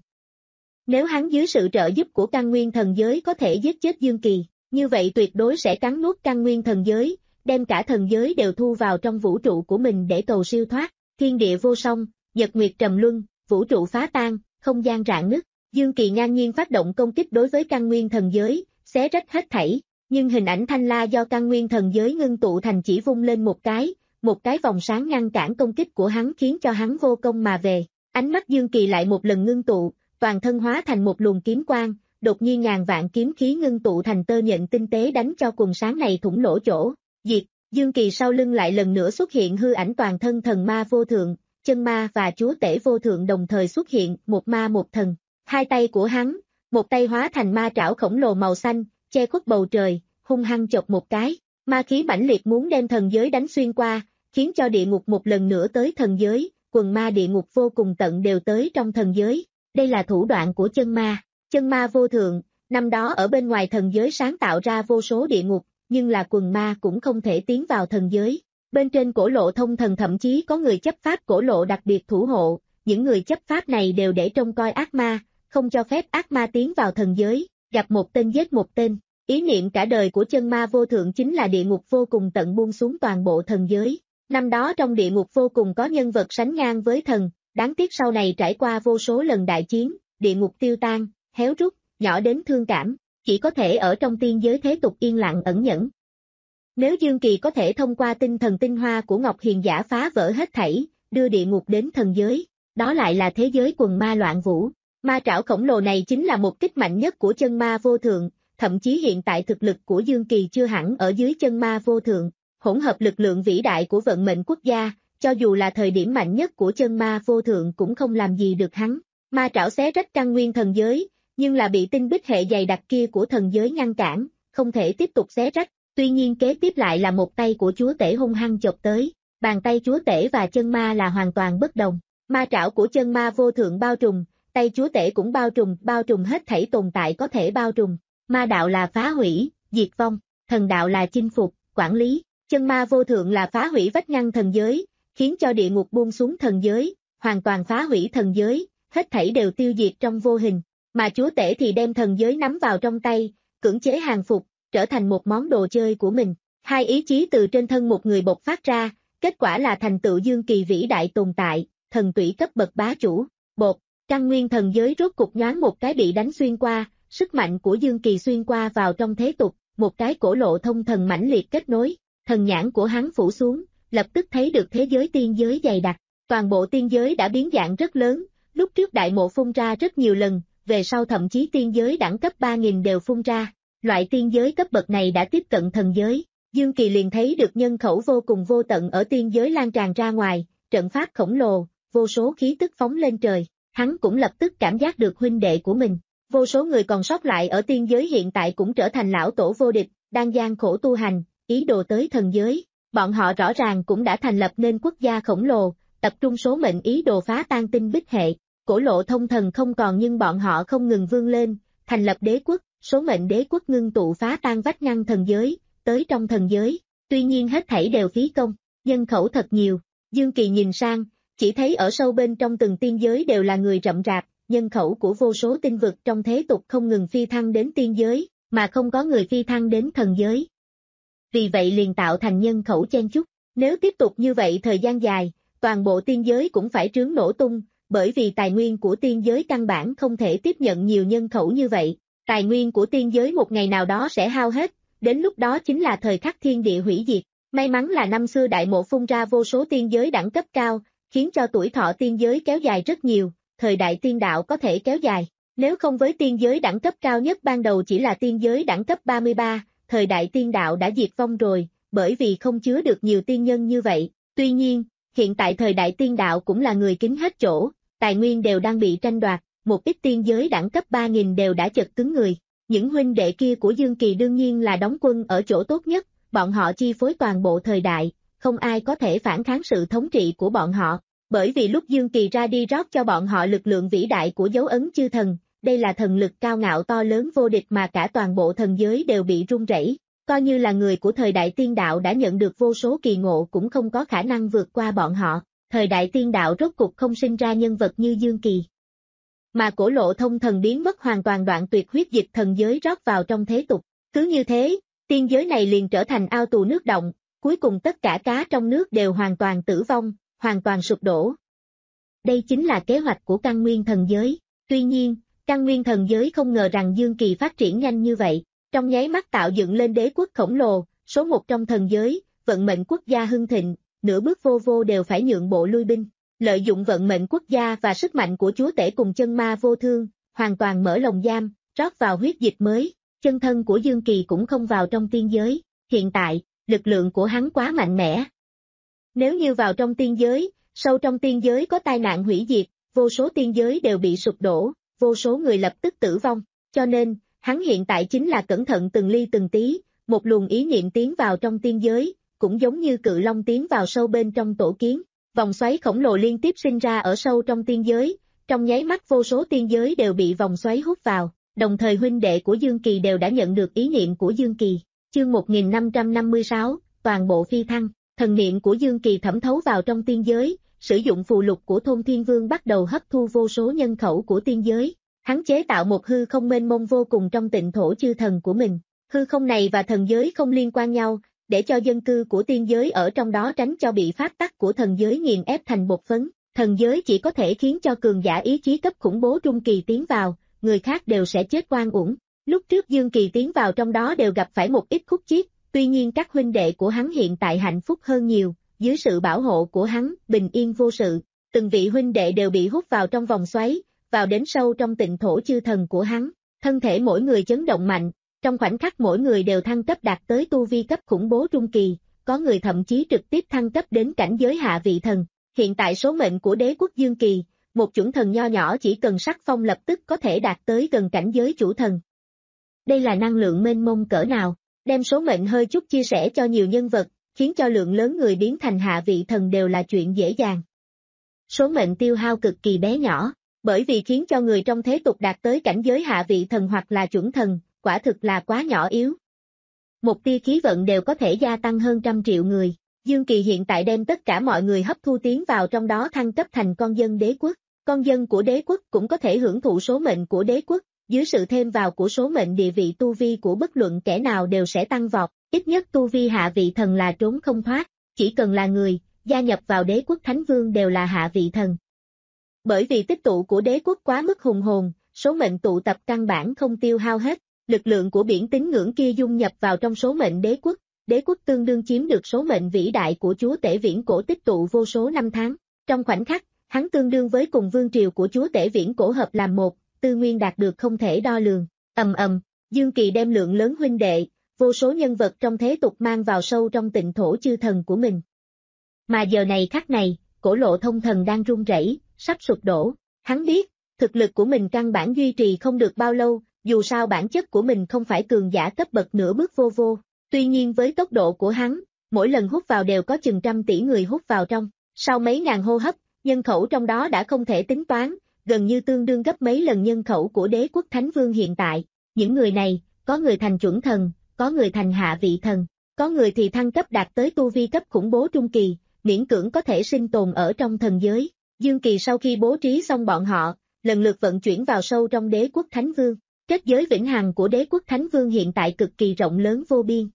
Nếu hắn dưới sự trợ giúp của căn nguyên thần giới có thể giết chết Dương Kỳ, như vậy tuyệt đối sẽ cắn nuốt căn nguyên thần giới, đem cả thần giới đều thu vào trong vũ trụ của mình để cầu siêu thoát, thiên địa vô song, nhật nguyệt trầm luân, vũ trụ phá tan, không gian rạn nứt, Dương Kỳ ngang nhiên phát động công kích đối với căn nguyên thần giới, xé rách hết thảy, nhưng hình ảnh Thanh La do căn nguyên thần giới ngưng tụ thành chỉ vung lên một cái, một cái vòng sáng ngăn cản công kích của hắn khiến cho hắn vô công mà về, ánh mắt Dương Kỳ lại một lần ngưng tụ, toàn thân hóa thành một luồng kiếm quang, đột nhiên ngàn vạn kiếm khí ngưng tụ thành tơ nhện tinh tế đánh cho quần sáng này thủng lỗ chỗ, diệt, Dương Kỳ sau lưng lại lần nữa xuất hiện hư ảnh toàn thân thần ma vô thượng, chân ma và chúa tể vô thượng đồng thời xuất hiện, một ma một thần, hai tay của hắn, một tay hóa thành ma trảo khổng lồ màu xanh, che khuất bầu trời, hung hăng chộp một cái, ma khí mãnh liệt muốn đem thần giới đánh xuyên qua, khiến cho địa ngục một lần nữa tới thần giới, quần ma địa ngục vô cùng tận đều tới trong thần giới, đây là thủ đoạn của chân ma, chân ma vô thượng, năm đó ở bên ngoài thần giới sáng tạo ra vô số địa ngục, nhưng là quần ma cũng không thể tiến vào thần giới, bên trên cổ lộ thông thần thậm chí có người chấp pháp cổ lộ đặc biệt thủ hộ, những người chấp pháp này đều để trông coi ác ma, không cho phép ác ma tiến vào thần giới, gặp một tên giết một tên. Ý niệm cả đời của chân ma vô thượng chính là địa ngục vô cùng tận buông xuống toàn bộ thần giới. Năm đó trong địa ngục vô cùng có nhân vật sánh ngang với thần, đáng tiếc sau này trải qua vô số lần đại chiến, địa ngục tiêu tan, héo rút, nhỏ đến thương cảm, chỉ có thể ở trong tiên giới thế tục yên lặng ẩn nhẫn. Nếu Dương Kỳ có thể thông qua tinh thần tinh hoa của Ngọc Hiền Giả phá vỡ hết thảy, đưa địa ngục đến thần giới, đó lại là thế giới quần ma loạn vũ. Ma trảo khổng lồ này chính là một kích mạnh nhất của chân ma vô thượng, thậm chí hiện tại thực lực của Dương Kỳ chưa hẳn ở dưới chân ma vô thượng, hỗn hợp lực lượng vĩ đại của vận mệnh quốc gia, cho dù là thời điểm mạnh nhất của chân ma vô thượng cũng không làm gì được hắn. Ma trảo xé rách căn nguyên thần giới, nhưng là bị tinh bích hệ dày đặc kia của thần giới ngăn cản, không thể tiếp tục xé rách, tuy nhiên kế tiếp lại là một tay của chúa tể hung hăng chộp tới, bàn tay chúa tể và chân ma là hoàn toàn bất đồng, ma trảo của chân ma vô thượng bao trùm, tay chúa tể cũng bao trùm, bao trùm hết thảy tồn tại có thể bao trùm, ma đạo là phá hủy, diệt vong, thần đạo là chinh phục, quản lý, chân ma vô thượng là phá hủy vách ngăn thần giới, khiến cho địa ngục buông xuống thần giới, hoàn toàn phá hủy thần giới, hết thảy đều tiêu diệt trong vô hình, mà chúa tể thì đem thần giới nắm vào trong tay, cưỡng chế hàng phục, trở thành một món đồ chơi của mình. Hai ý chí từ trên thân một người bộc phát ra, kết quả là thành tựu Dương Kỳ vĩ đại tồn tại, thần tủy cấp bậc bá chủ. Bột, căn nguyên thần giới rốt cục nhoáng một cái bị đánh xuyên qua, sức mạnh của Dương Kỳ xuyên qua vào trong thế tục, một cái cổ lộ thông thần mãnh liệt kết nối, thần nhãn của hắn phủ xuống, lập tức thấy được thế giới tiên giới dày đặc, toàn bộ tiên giới đã biến dạng rất lớn, lúc trước đại mộ phun ra rất nhiều lần, về sau thậm chí tiên giới đẳng cấp ba nghìn đều phun ra, loại tiên giới cấp bậc này đã tiếp cận thần giới, Dương Kỳ liền thấy được nhân khẩu vô cùng vô tận ở tiên giới lan tràn ra ngoài, trận pháp khổng lồ, vô số khí tức phóng lên trời, hắn cũng lập tức cảm giác được huynh đệ của mình. Vô số người còn sót lại ở tiên giới hiện tại cũng trở thành lão tổ vô địch, đang gian khổ tu hành, ý đồ tới thần giới. Bọn họ rõ ràng cũng đã thành lập nên quốc gia khổng lồ, tập trung số mệnh ý đồ phá tan tinh bích hệ. Cổ lộ thông thần không còn nhưng bọn họ không ngừng vươn lên, thành lập đế quốc, số mệnh đế quốc ngưng tụ phá tan vách ngăn thần giới, tới trong thần giới. Tuy nhiên hết thảy đều phí công, nhân khẩu thật nhiều. Dương Kỳ nhìn sang, chỉ thấy ở sâu bên trong từng tiên giới đều là người rậm rạp. Nhân khẩu của vô số tinh vực trong thế tục không ngừng phi thăng đến tiên giới, mà không có người phi thăng đến thần giới. Vì vậy liền tạo thành nhân khẩu chen chúc. Nếu tiếp tục như vậy thời gian dài, toàn bộ tiên giới cũng phải trướng nổ tung, bởi vì tài nguyên của tiên giới căn bản không thể tiếp nhận nhiều nhân khẩu như vậy. Tài nguyên của tiên giới một ngày nào đó sẽ hao hết, đến lúc đó chính là thời khắc thiên địa hủy diệt. May mắn là năm xưa đại mộ phun ra vô số tiên giới đẳng cấp cao, khiến cho tuổi thọ tiên giới kéo dài rất nhiều. Thời đại tiên đạo có thể kéo dài, nếu không với tiên giới đẳng cấp cao nhất ban đầu chỉ là tiên giới đẳng cấp ba mươi ba, thời đại tiên đạo đã diệt vong rồi, bởi vì không chứa được nhiều tiên nhân như vậy. Tuy nhiên, hiện tại thời đại tiên đạo cũng là người kín hết chỗ, tài nguyên đều đang bị tranh đoạt, một ít tiên giới đẳng cấp ba nghìn đều đã chật cứng người. Những huynh đệ kia của Dương Kỳ đương nhiên là đóng quân ở chỗ tốt nhất, bọn họ chi phối toàn bộ thời đại, không ai có thể phản kháng sự thống trị của bọn họ. Bởi vì lúc Dương Kỳ ra đi rót cho bọn họ lực lượng vĩ đại của dấu ấn chư thần, đây là thần lực cao ngạo to lớn vô địch mà cả toàn bộ thần giới đều bị rung rẩy. Coi như là người của thời đại tiên đạo đã nhận được vô số kỳ ngộ cũng không có khả năng vượt qua bọn họ, thời đại tiên đạo rốt cục không sinh ra nhân vật như Dương Kỳ. Mà cổ lộ thông thần biến mất hoàn toàn đoạn tuyệt huyết dịch thần giới rót vào trong thế tục. Cứ như thế, tiên giới này liền trở thành ao tù nước động, cuối cùng tất cả cá trong nước đều hoàn toàn tử vong, hoàn toàn sụp đổ. Đây chính là kế hoạch của căn nguyên thần giới. Tuy nhiên, căn nguyên thần giới không ngờ rằng Dương Kỳ phát triển nhanh như vậy, trong nháy mắt tạo dựng lên đế quốc khổng lồ, số một trong thần giới, vận mệnh quốc gia hưng thịnh, nửa bước vô vô đều phải nhượng bộ lui binh, lợi dụng vận mệnh quốc gia và sức mạnh của chúa tể cùng chân ma vô thương, hoàn toàn mở lồng giam, rót vào huyết dịch mới, chân thân của Dương Kỳ cũng không vào trong tiên giới, hiện tại, lực lượng của hắn quá mạnh mẽ. Nếu như vào trong tiên giới, sâu trong tiên giới có tai nạn hủy diệt, vô số tiên giới đều bị sụp đổ, vô số người lập tức tử vong, cho nên, hắn hiện tại chính là cẩn thận từng ly từng tí, một luồng ý niệm tiến vào trong tiên giới, cũng giống như cự long tiến vào sâu bên trong tổ kiến, vòng xoáy khổng lồ liên tiếp sinh ra ở sâu trong tiên giới, trong nháy mắt vô số tiên giới đều bị vòng xoáy hút vào, đồng thời huynh đệ của Dương Kỳ đều đã nhận được ý niệm của Dương Kỳ. Chương một nghìn năm trăm năm mươi sáu, toàn bộ phi thăng, thần niệm của Dương Kỳ thẩm thấu vào trong tiên giới, sử dụng phù lục của Thôn Thiên Vương bắt đầu hấp thu vô số nhân khẩu của tiên giới. Hắn chế tạo một hư không mênh mông vô cùng trong tịnh thổ chư thần của mình. Hư không này và thần giới không liên quan nhau, để cho dân cư của tiên giới ở trong đó tránh cho bị pháp tắc của thần giới nghiền ép thành bột phấn. Thần giới chỉ có thể khiến cho cường giả ý chí cấp khủng bố trung kỳ tiến vào, người khác đều sẽ chết oan uổng. Lúc trước Dương Kỳ tiến vào trong đó đều gặp phải một ít khúc chiết, tuy nhiên các huynh đệ của hắn hiện tại hạnh phúc hơn nhiều, dưới sự bảo hộ của hắn, bình yên vô sự. Từng vị huynh đệ đều bị hút vào trong vòng xoáy, vào đến sâu trong tịnh thổ chư thần của hắn, thân thể mỗi người chấn động mạnh, trong khoảnh khắc mỗi người đều thăng cấp đạt tới tu vi cấp khủng bố trung kỳ, có người thậm chí trực tiếp thăng cấp đến cảnh giới hạ vị thần. Hiện tại số mệnh của đế quốc Dương Kỳ, một chủng thần nho nhỏ chỉ cần sắc phong lập tức có thể đạt tới gần cảnh giới chủ thần. Đây là năng lượng mênh mông cỡ nào, đem số mệnh hơi chút chia sẻ cho nhiều nhân vật, khiến cho lượng lớn người biến thành hạ vị thần đều là chuyện dễ dàng. Số mệnh tiêu hao cực kỳ bé nhỏ, bởi vì khiến cho người trong thế tục đạt tới cảnh giới hạ vị thần hoặc là chuẩn thần, quả thực là quá nhỏ yếu. Một tia khí vận đều có thể gia tăng hơn trăm triệu người. Dương Kỳ hiện tại đem tất cả mọi người hấp thu tiến vào trong đó thăng cấp thành con dân đế quốc. Con dân của đế quốc cũng có thể hưởng thụ số mệnh của đế quốc, dưới sự thêm vào của số mệnh địa vị tu vi của bất luận kẻ nào đều sẽ tăng vọt, ít nhất tu vi hạ vị thần là trốn không thoát, chỉ cần là người, gia nhập vào đế quốc Thánh Vương đều là hạ vị thần. Bởi vì tích tụ của đế quốc quá mức hùng hồn, số mệnh tụ tập căn bản không tiêu hao hết, lực lượng của biển tín ngưỡng kia dung nhập vào trong số mệnh đế quốc, đế quốc tương đương chiếm được số mệnh vĩ đại của chúa tể viễn cổ tích tụ vô số năm tháng. Trong khoảnh khắc, hắn tương đương với cùng vương triều của chúa tể viễn cổ hợp làm một, tư nguyên đạt được không thể đo lường. Ầm ầm, Dương Kỳ đem lượng lớn huynh đệ, vô số nhân vật trong thế tục mang vào sâu trong tịnh thổ chư thần của mình. Mà giờ này khắc này, cổ lộ thông thần đang run rẩy, sắp sụp đổ. Hắn biết, thực lực của mình căn bản duy trì không được bao lâu, dù sao bản chất của mình không phải cường giả cấp bậc nửa bước vô vô. Tuy nhiên với tốc độ của hắn, mỗi lần hút vào đều có chừng trăm tỷ người hút vào trong. Sau mấy ngàn hô hấp, nhân khẩu trong đó đã không thể tính toán, gần như tương đương gấp mấy lần nhân khẩu của đế quốc Thánh Vương hiện tại. Những người này, có người thành chuẩn thần, có người thành hạ vị thần, có người thì thăng cấp đạt tới tu vi cấp khủng bố trung kỳ, miễn cưỡng có thể sinh tồn ở trong thần giới. Dương Kỳ sau khi bố trí xong bọn họ, lần lượt vận chuyển vào sâu trong đế quốc Thánh Vương. Kết giới vĩnh hằng của đế quốc Thánh Vương hiện tại cực kỳ rộng lớn vô biên.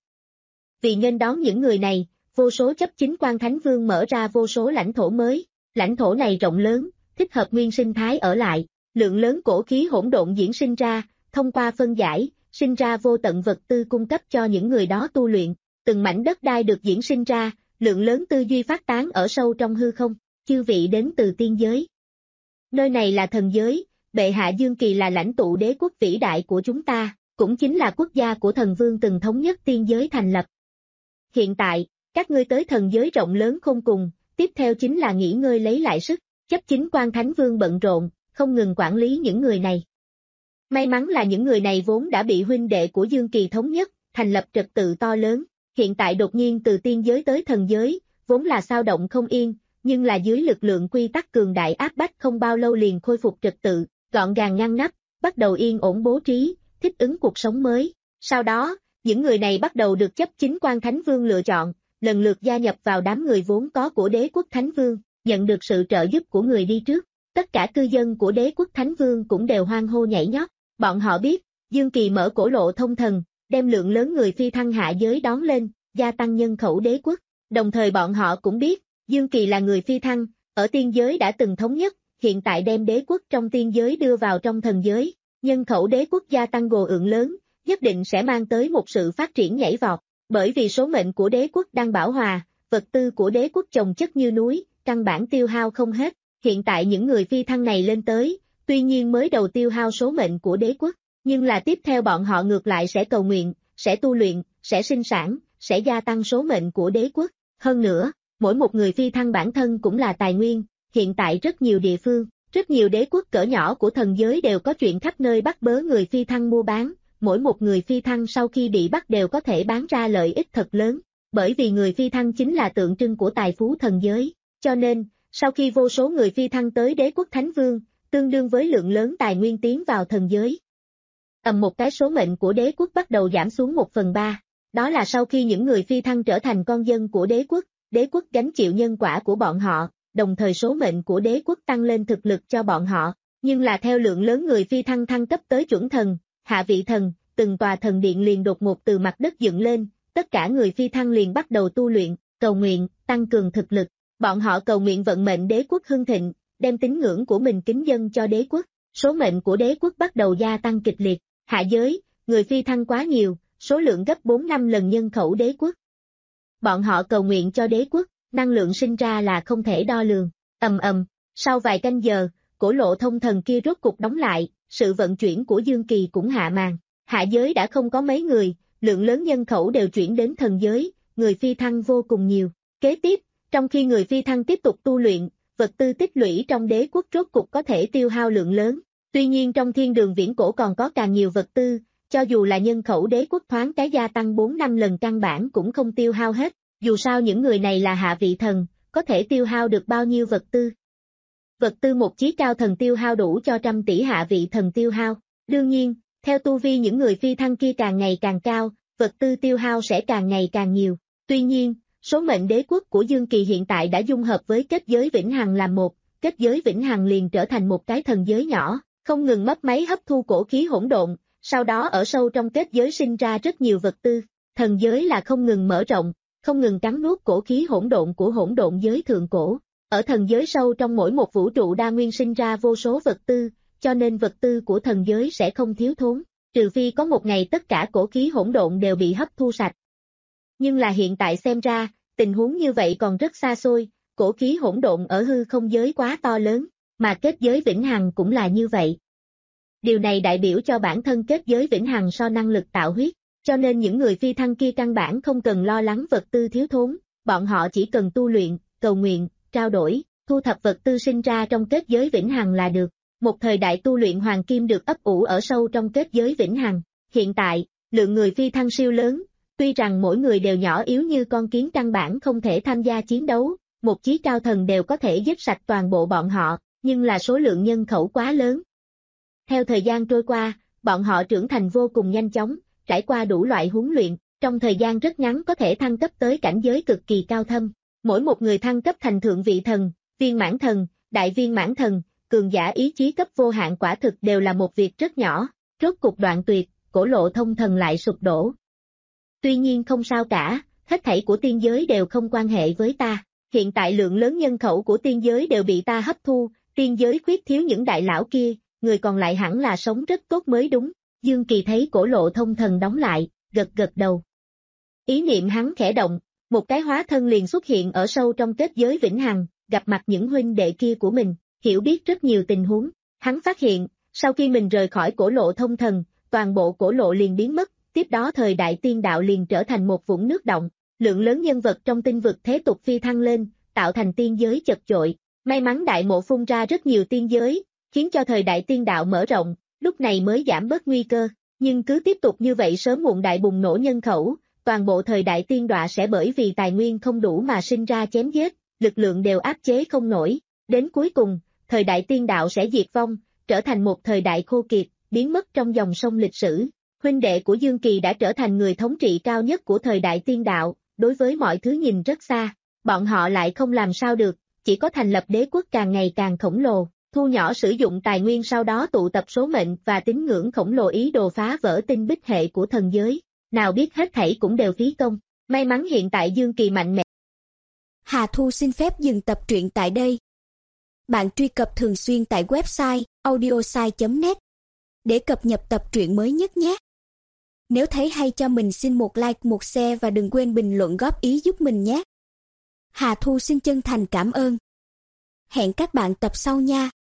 Vì nghênh đón những người này, vô số chấp chính quan Thánh Vương mở ra vô số lãnh thổ mới, lãnh thổ này rộng lớn, thích hợp nguyên sinh thái ở lại, lượng lớn cổ khí hỗn độn diễn sinh ra, thông qua phân giải, sinh ra vô tận vật tư cung cấp cho những người đó tu luyện, từng mảnh đất đai được diễn sinh ra, lượng lớn tư duy phát tán ở sâu trong hư không, chư vị đến từ tiên giới. Nơi này là thần giới, bệ hạ Dương Kỳ là lãnh tụ đế quốc vĩ đại của chúng ta, cũng chính là quốc gia của thần vương từng thống nhất tiên giới thành lập. Hiện tại, các ngươi tới thần giới rộng lớn khôn cùng, tiếp theo chính là nghỉ ngơi lấy lại sức, chấp chính quan Thánh Vương bận rộn, không ngừng quản lý những người này. May mắn là những người này vốn đã bị huynh đệ của Dương Kỳ thống nhất, thành lập trật tự to lớn, hiện tại đột nhiên từ tiên giới tới thần giới, vốn là xao động không yên, nhưng là dưới lực lượng quy tắc cường đại áp bách không bao lâu liền khôi phục trật tự, gọn gàng ngăn nắp, bắt đầu yên ổn bố trí, thích ứng cuộc sống mới. Sau đó, những người này bắt đầu được chấp chính quan Thánh Vương lựa chọn, lần lượt gia nhập vào đám người vốn có của đế quốc Thánh Vương, nhận được sự trợ giúp của người đi trước. Tất cả cư dân của đế quốc Thánh Vương cũng đều hoan hô nhảy nhót, bọn họ biết, Dương Kỳ mở cổ lộ thông thần, đem lượng lớn người phi thăng hạ giới đón lên, gia tăng nhân khẩu đế quốc. Đồng thời bọn họ cũng biết, Dương Kỳ là người phi thăng, ở tiên giới đã từng thống nhất, hiện tại đem đế quốc trong tiên giới đưa vào trong thần giới, nhân khẩu đế quốc gia tăng gồ ượng lớn, nhất định sẽ mang tới một sự phát triển nhảy vọt, bởi vì số mệnh của đế quốc đang bảo hòa, vật tư của đế quốc chồng chất như núi, căn bản tiêu hao không hết, hiện tại những người phi thăng này lên tới, tuy nhiên mới đầu tiêu hao số mệnh của đế quốc, nhưng là tiếp theo bọn họ ngược lại sẽ cầu nguyện, sẽ tu luyện, sẽ sinh sản, sẽ gia tăng số mệnh của đế quốc. Hơn nữa, mỗi một người phi thăng bản thân cũng là tài nguyên, hiện tại rất nhiều địa phương, rất nhiều đế quốc cỡ nhỏ của thần giới đều có chuyện khắp nơi bắt bớ người phi thăng mua bán, mỗi một người phi thăng sau khi bị bắt đều có thể bán ra lợi ích thật lớn, bởi vì người phi thăng chính là tượng trưng của tài phú thần giới, cho nên, sau khi vô số người phi thăng tới đế quốc Thánh Vương, tương đương với lượng lớn tài nguyên tiến vào thần giới. Ầm một cái số mệnh của đế quốc bắt đầu giảm xuống một phần ba, đó là sau khi những người phi thăng trở thành con dân của đế quốc, đế quốc gánh chịu nhân quả của bọn họ, đồng thời số mệnh của đế quốc tăng lên thực lực cho bọn họ, nhưng là theo lượng lớn người phi thăng thăng cấp tới chuẩn thần, hạ vị thần, từng tòa thần điện liền đột ngột từ mặt đất dựng lên, tất cả người phi thăng liền bắt đầu tu luyện, cầu nguyện, tăng cường thực lực, bọn họ cầu nguyện vận mệnh đế quốc hưng thịnh, đem tín ngưỡng của mình kính dâng cho đế quốc, số mệnh của đế quốc bắt đầu gia tăng kịch liệt, hạ giới, người phi thăng quá nhiều, số lượng gấp bốn năm lần nhân khẩu đế quốc. Bọn họ cầu nguyện cho đế quốc, năng lượng sinh ra là không thể đo lường, ầm ầm, sau vài canh giờ, cổ lộ thông thần kia rốt cục đóng lại, sự vận chuyển của Dương Kỳ cũng hạ màn, hạ giới đã không có mấy người, lượng lớn nhân khẩu đều chuyển đến thần giới, người phi thăng vô cùng nhiều. Kế tiếp, trong khi người phi thăng tiếp tục tu luyện, vật tư tích lũy trong đế quốc rốt cục có thể tiêu hao lượng lớn, tuy nhiên trong thiên đường viễn cổ còn có càng nhiều vật tư, cho dù là nhân khẩu đế quốc thoáng cái gia tăng bốn năm lần căn bản cũng không tiêu hao hết, dù sao những người này là hạ vị thần, có thể tiêu hao được bao nhiêu vật tư. Vật tư một chí cao thần tiêu hao đủ cho trăm tỷ hạ vị thần tiêu hao, đương nhiên, theo tu vi những người phi thăng kia càng ngày càng cao, vật tư tiêu hao sẽ càng ngày càng nhiều, tuy nhiên, số mệnh đế quốc của Dương Kỳ hiện tại đã dung hợp với kết giới vĩnh hằng làm một, kết giới vĩnh hằng liền trở thành một cái thần giới nhỏ, không ngừng mấp máy hấp thu cổ khí hỗn độn, sau đó ở sâu trong kết giới sinh ra rất nhiều vật tư, thần giới là không ngừng mở rộng, không ngừng cắn nuốt cổ khí hỗn độn của hỗn độn giới thượng cổ. Ở thần giới sâu trong mỗi một vũ trụ đa nguyên sinh ra vô số vật tư, cho nên vật tư của thần giới sẽ không thiếu thốn, trừ phi có một ngày tất cả cổ khí hỗn độn đều bị hấp thu sạch. Nhưng là hiện tại xem ra, tình huống như vậy còn rất xa xôi, cổ khí hỗn độn ở hư không giới quá to lớn, mà kết giới vĩnh hằng cũng là như vậy. Điều này đại biểu cho bản thân kết giới vĩnh hằng so năng lực tạo huyết, cho nên những người phi thăng kia căn bản không cần lo lắng vật tư thiếu thốn, bọn họ chỉ cần tu luyện, cầu nguyện, trao đổi, thu thập vật tư sinh ra trong kết giới vĩnh hằng là được. Một thời đại tu luyện hoàng kim được ấp ủ ở sâu trong kết giới vĩnh hằng. Hiện tại, lượng người phi thăng siêu lớn, tuy rằng mỗi người đều nhỏ yếu như con kiến căn bản không thể tham gia chiến đấu, một chí cao thần đều có thể giết sạch toàn bộ bọn họ, nhưng là số lượng nhân khẩu quá lớn. Theo thời gian trôi qua, bọn họ trưởng thành vô cùng nhanh chóng, trải qua đủ loại huấn luyện, trong thời gian rất ngắn có thể thăng cấp tới cảnh giới cực kỳ cao thâm. Mỗi một người thăng cấp thành thượng vị thần, viên mãn thần, đại viên mãn thần, cường giả ý chí cấp vô hạn quả thực đều là một việc rất nhỏ, rốt cục đoạn tuyệt, cổ lộ thông thần lại sụp đổ. Tuy nhiên không sao cả, hết thảy của tiên giới đều không quan hệ với ta, hiện tại lượng lớn nhân khẩu của tiên giới đều bị ta hấp thu, tiên giới khuyết thiếu những đại lão kia, người còn lại hẳn là sống rất tốt mới đúng. Dương Kỳ thấy cổ lộ thông thần đóng lại, gật gật đầu. Ý niệm hắn khẽ động, một cái hóa thân liền xuất hiện ở sâu trong kết giới vĩnh hằng, gặp mặt những huynh đệ kia của mình, hiểu biết rất nhiều tình huống. Hắn phát hiện, sau khi mình rời khỏi cổ lộ thông thần, toàn bộ cổ lộ liền biến mất, tiếp đó thời đại tiên đạo liền trở thành một vũng nước động, lượng lớn nhân vật trong tinh vực thế tục phi thăng lên, tạo thành tiên giới chật chội. May mắn đại mộ phun ra rất nhiều tiên giới, khiến cho thời đại tiên đạo mở rộng, lúc này mới giảm bớt nguy cơ, nhưng cứ tiếp tục như vậy sớm muộn đại bùng nổ nhân khẩu, toàn bộ thời đại tiên đọa sẽ bởi vì tài nguyên không đủ mà sinh ra chém giết, lực lượng đều áp chế không nổi, đến cuối cùng, thời đại tiên đạo sẽ diệt vong, trở thành một thời đại khô kiệt, biến mất trong dòng sông lịch sử. Huynh đệ của Dương Kỳ đã trở thành người thống trị cao nhất của thời đại tiên đạo, đối với mọi thứ nhìn rất xa, bọn họ lại không làm sao được, chỉ có thành lập đế quốc càng ngày càng khổng lồ, thu nhỏ sử dụng tài nguyên sau đó tụ tập số mệnh và tín ngưỡng khổng lồ ý đồ phá vỡ tinh bích hệ của thần giới, nào biết hết thảy cũng đều phí công, may mắn hiện tại Dương Kỳ mạnh mẽ. Hà Thu xin phép dừng tập truyện tại đây. Bạn truy cập thường xuyên tại website audiosai chấm net để cập nhật tập truyện mới nhất nhé. Nếu thấy hay cho mình xin một like, một share và đừng quên bình luận góp ý giúp mình nhé. Hà Thu xin chân thành cảm ơn. Hẹn các bạn tập sau nha.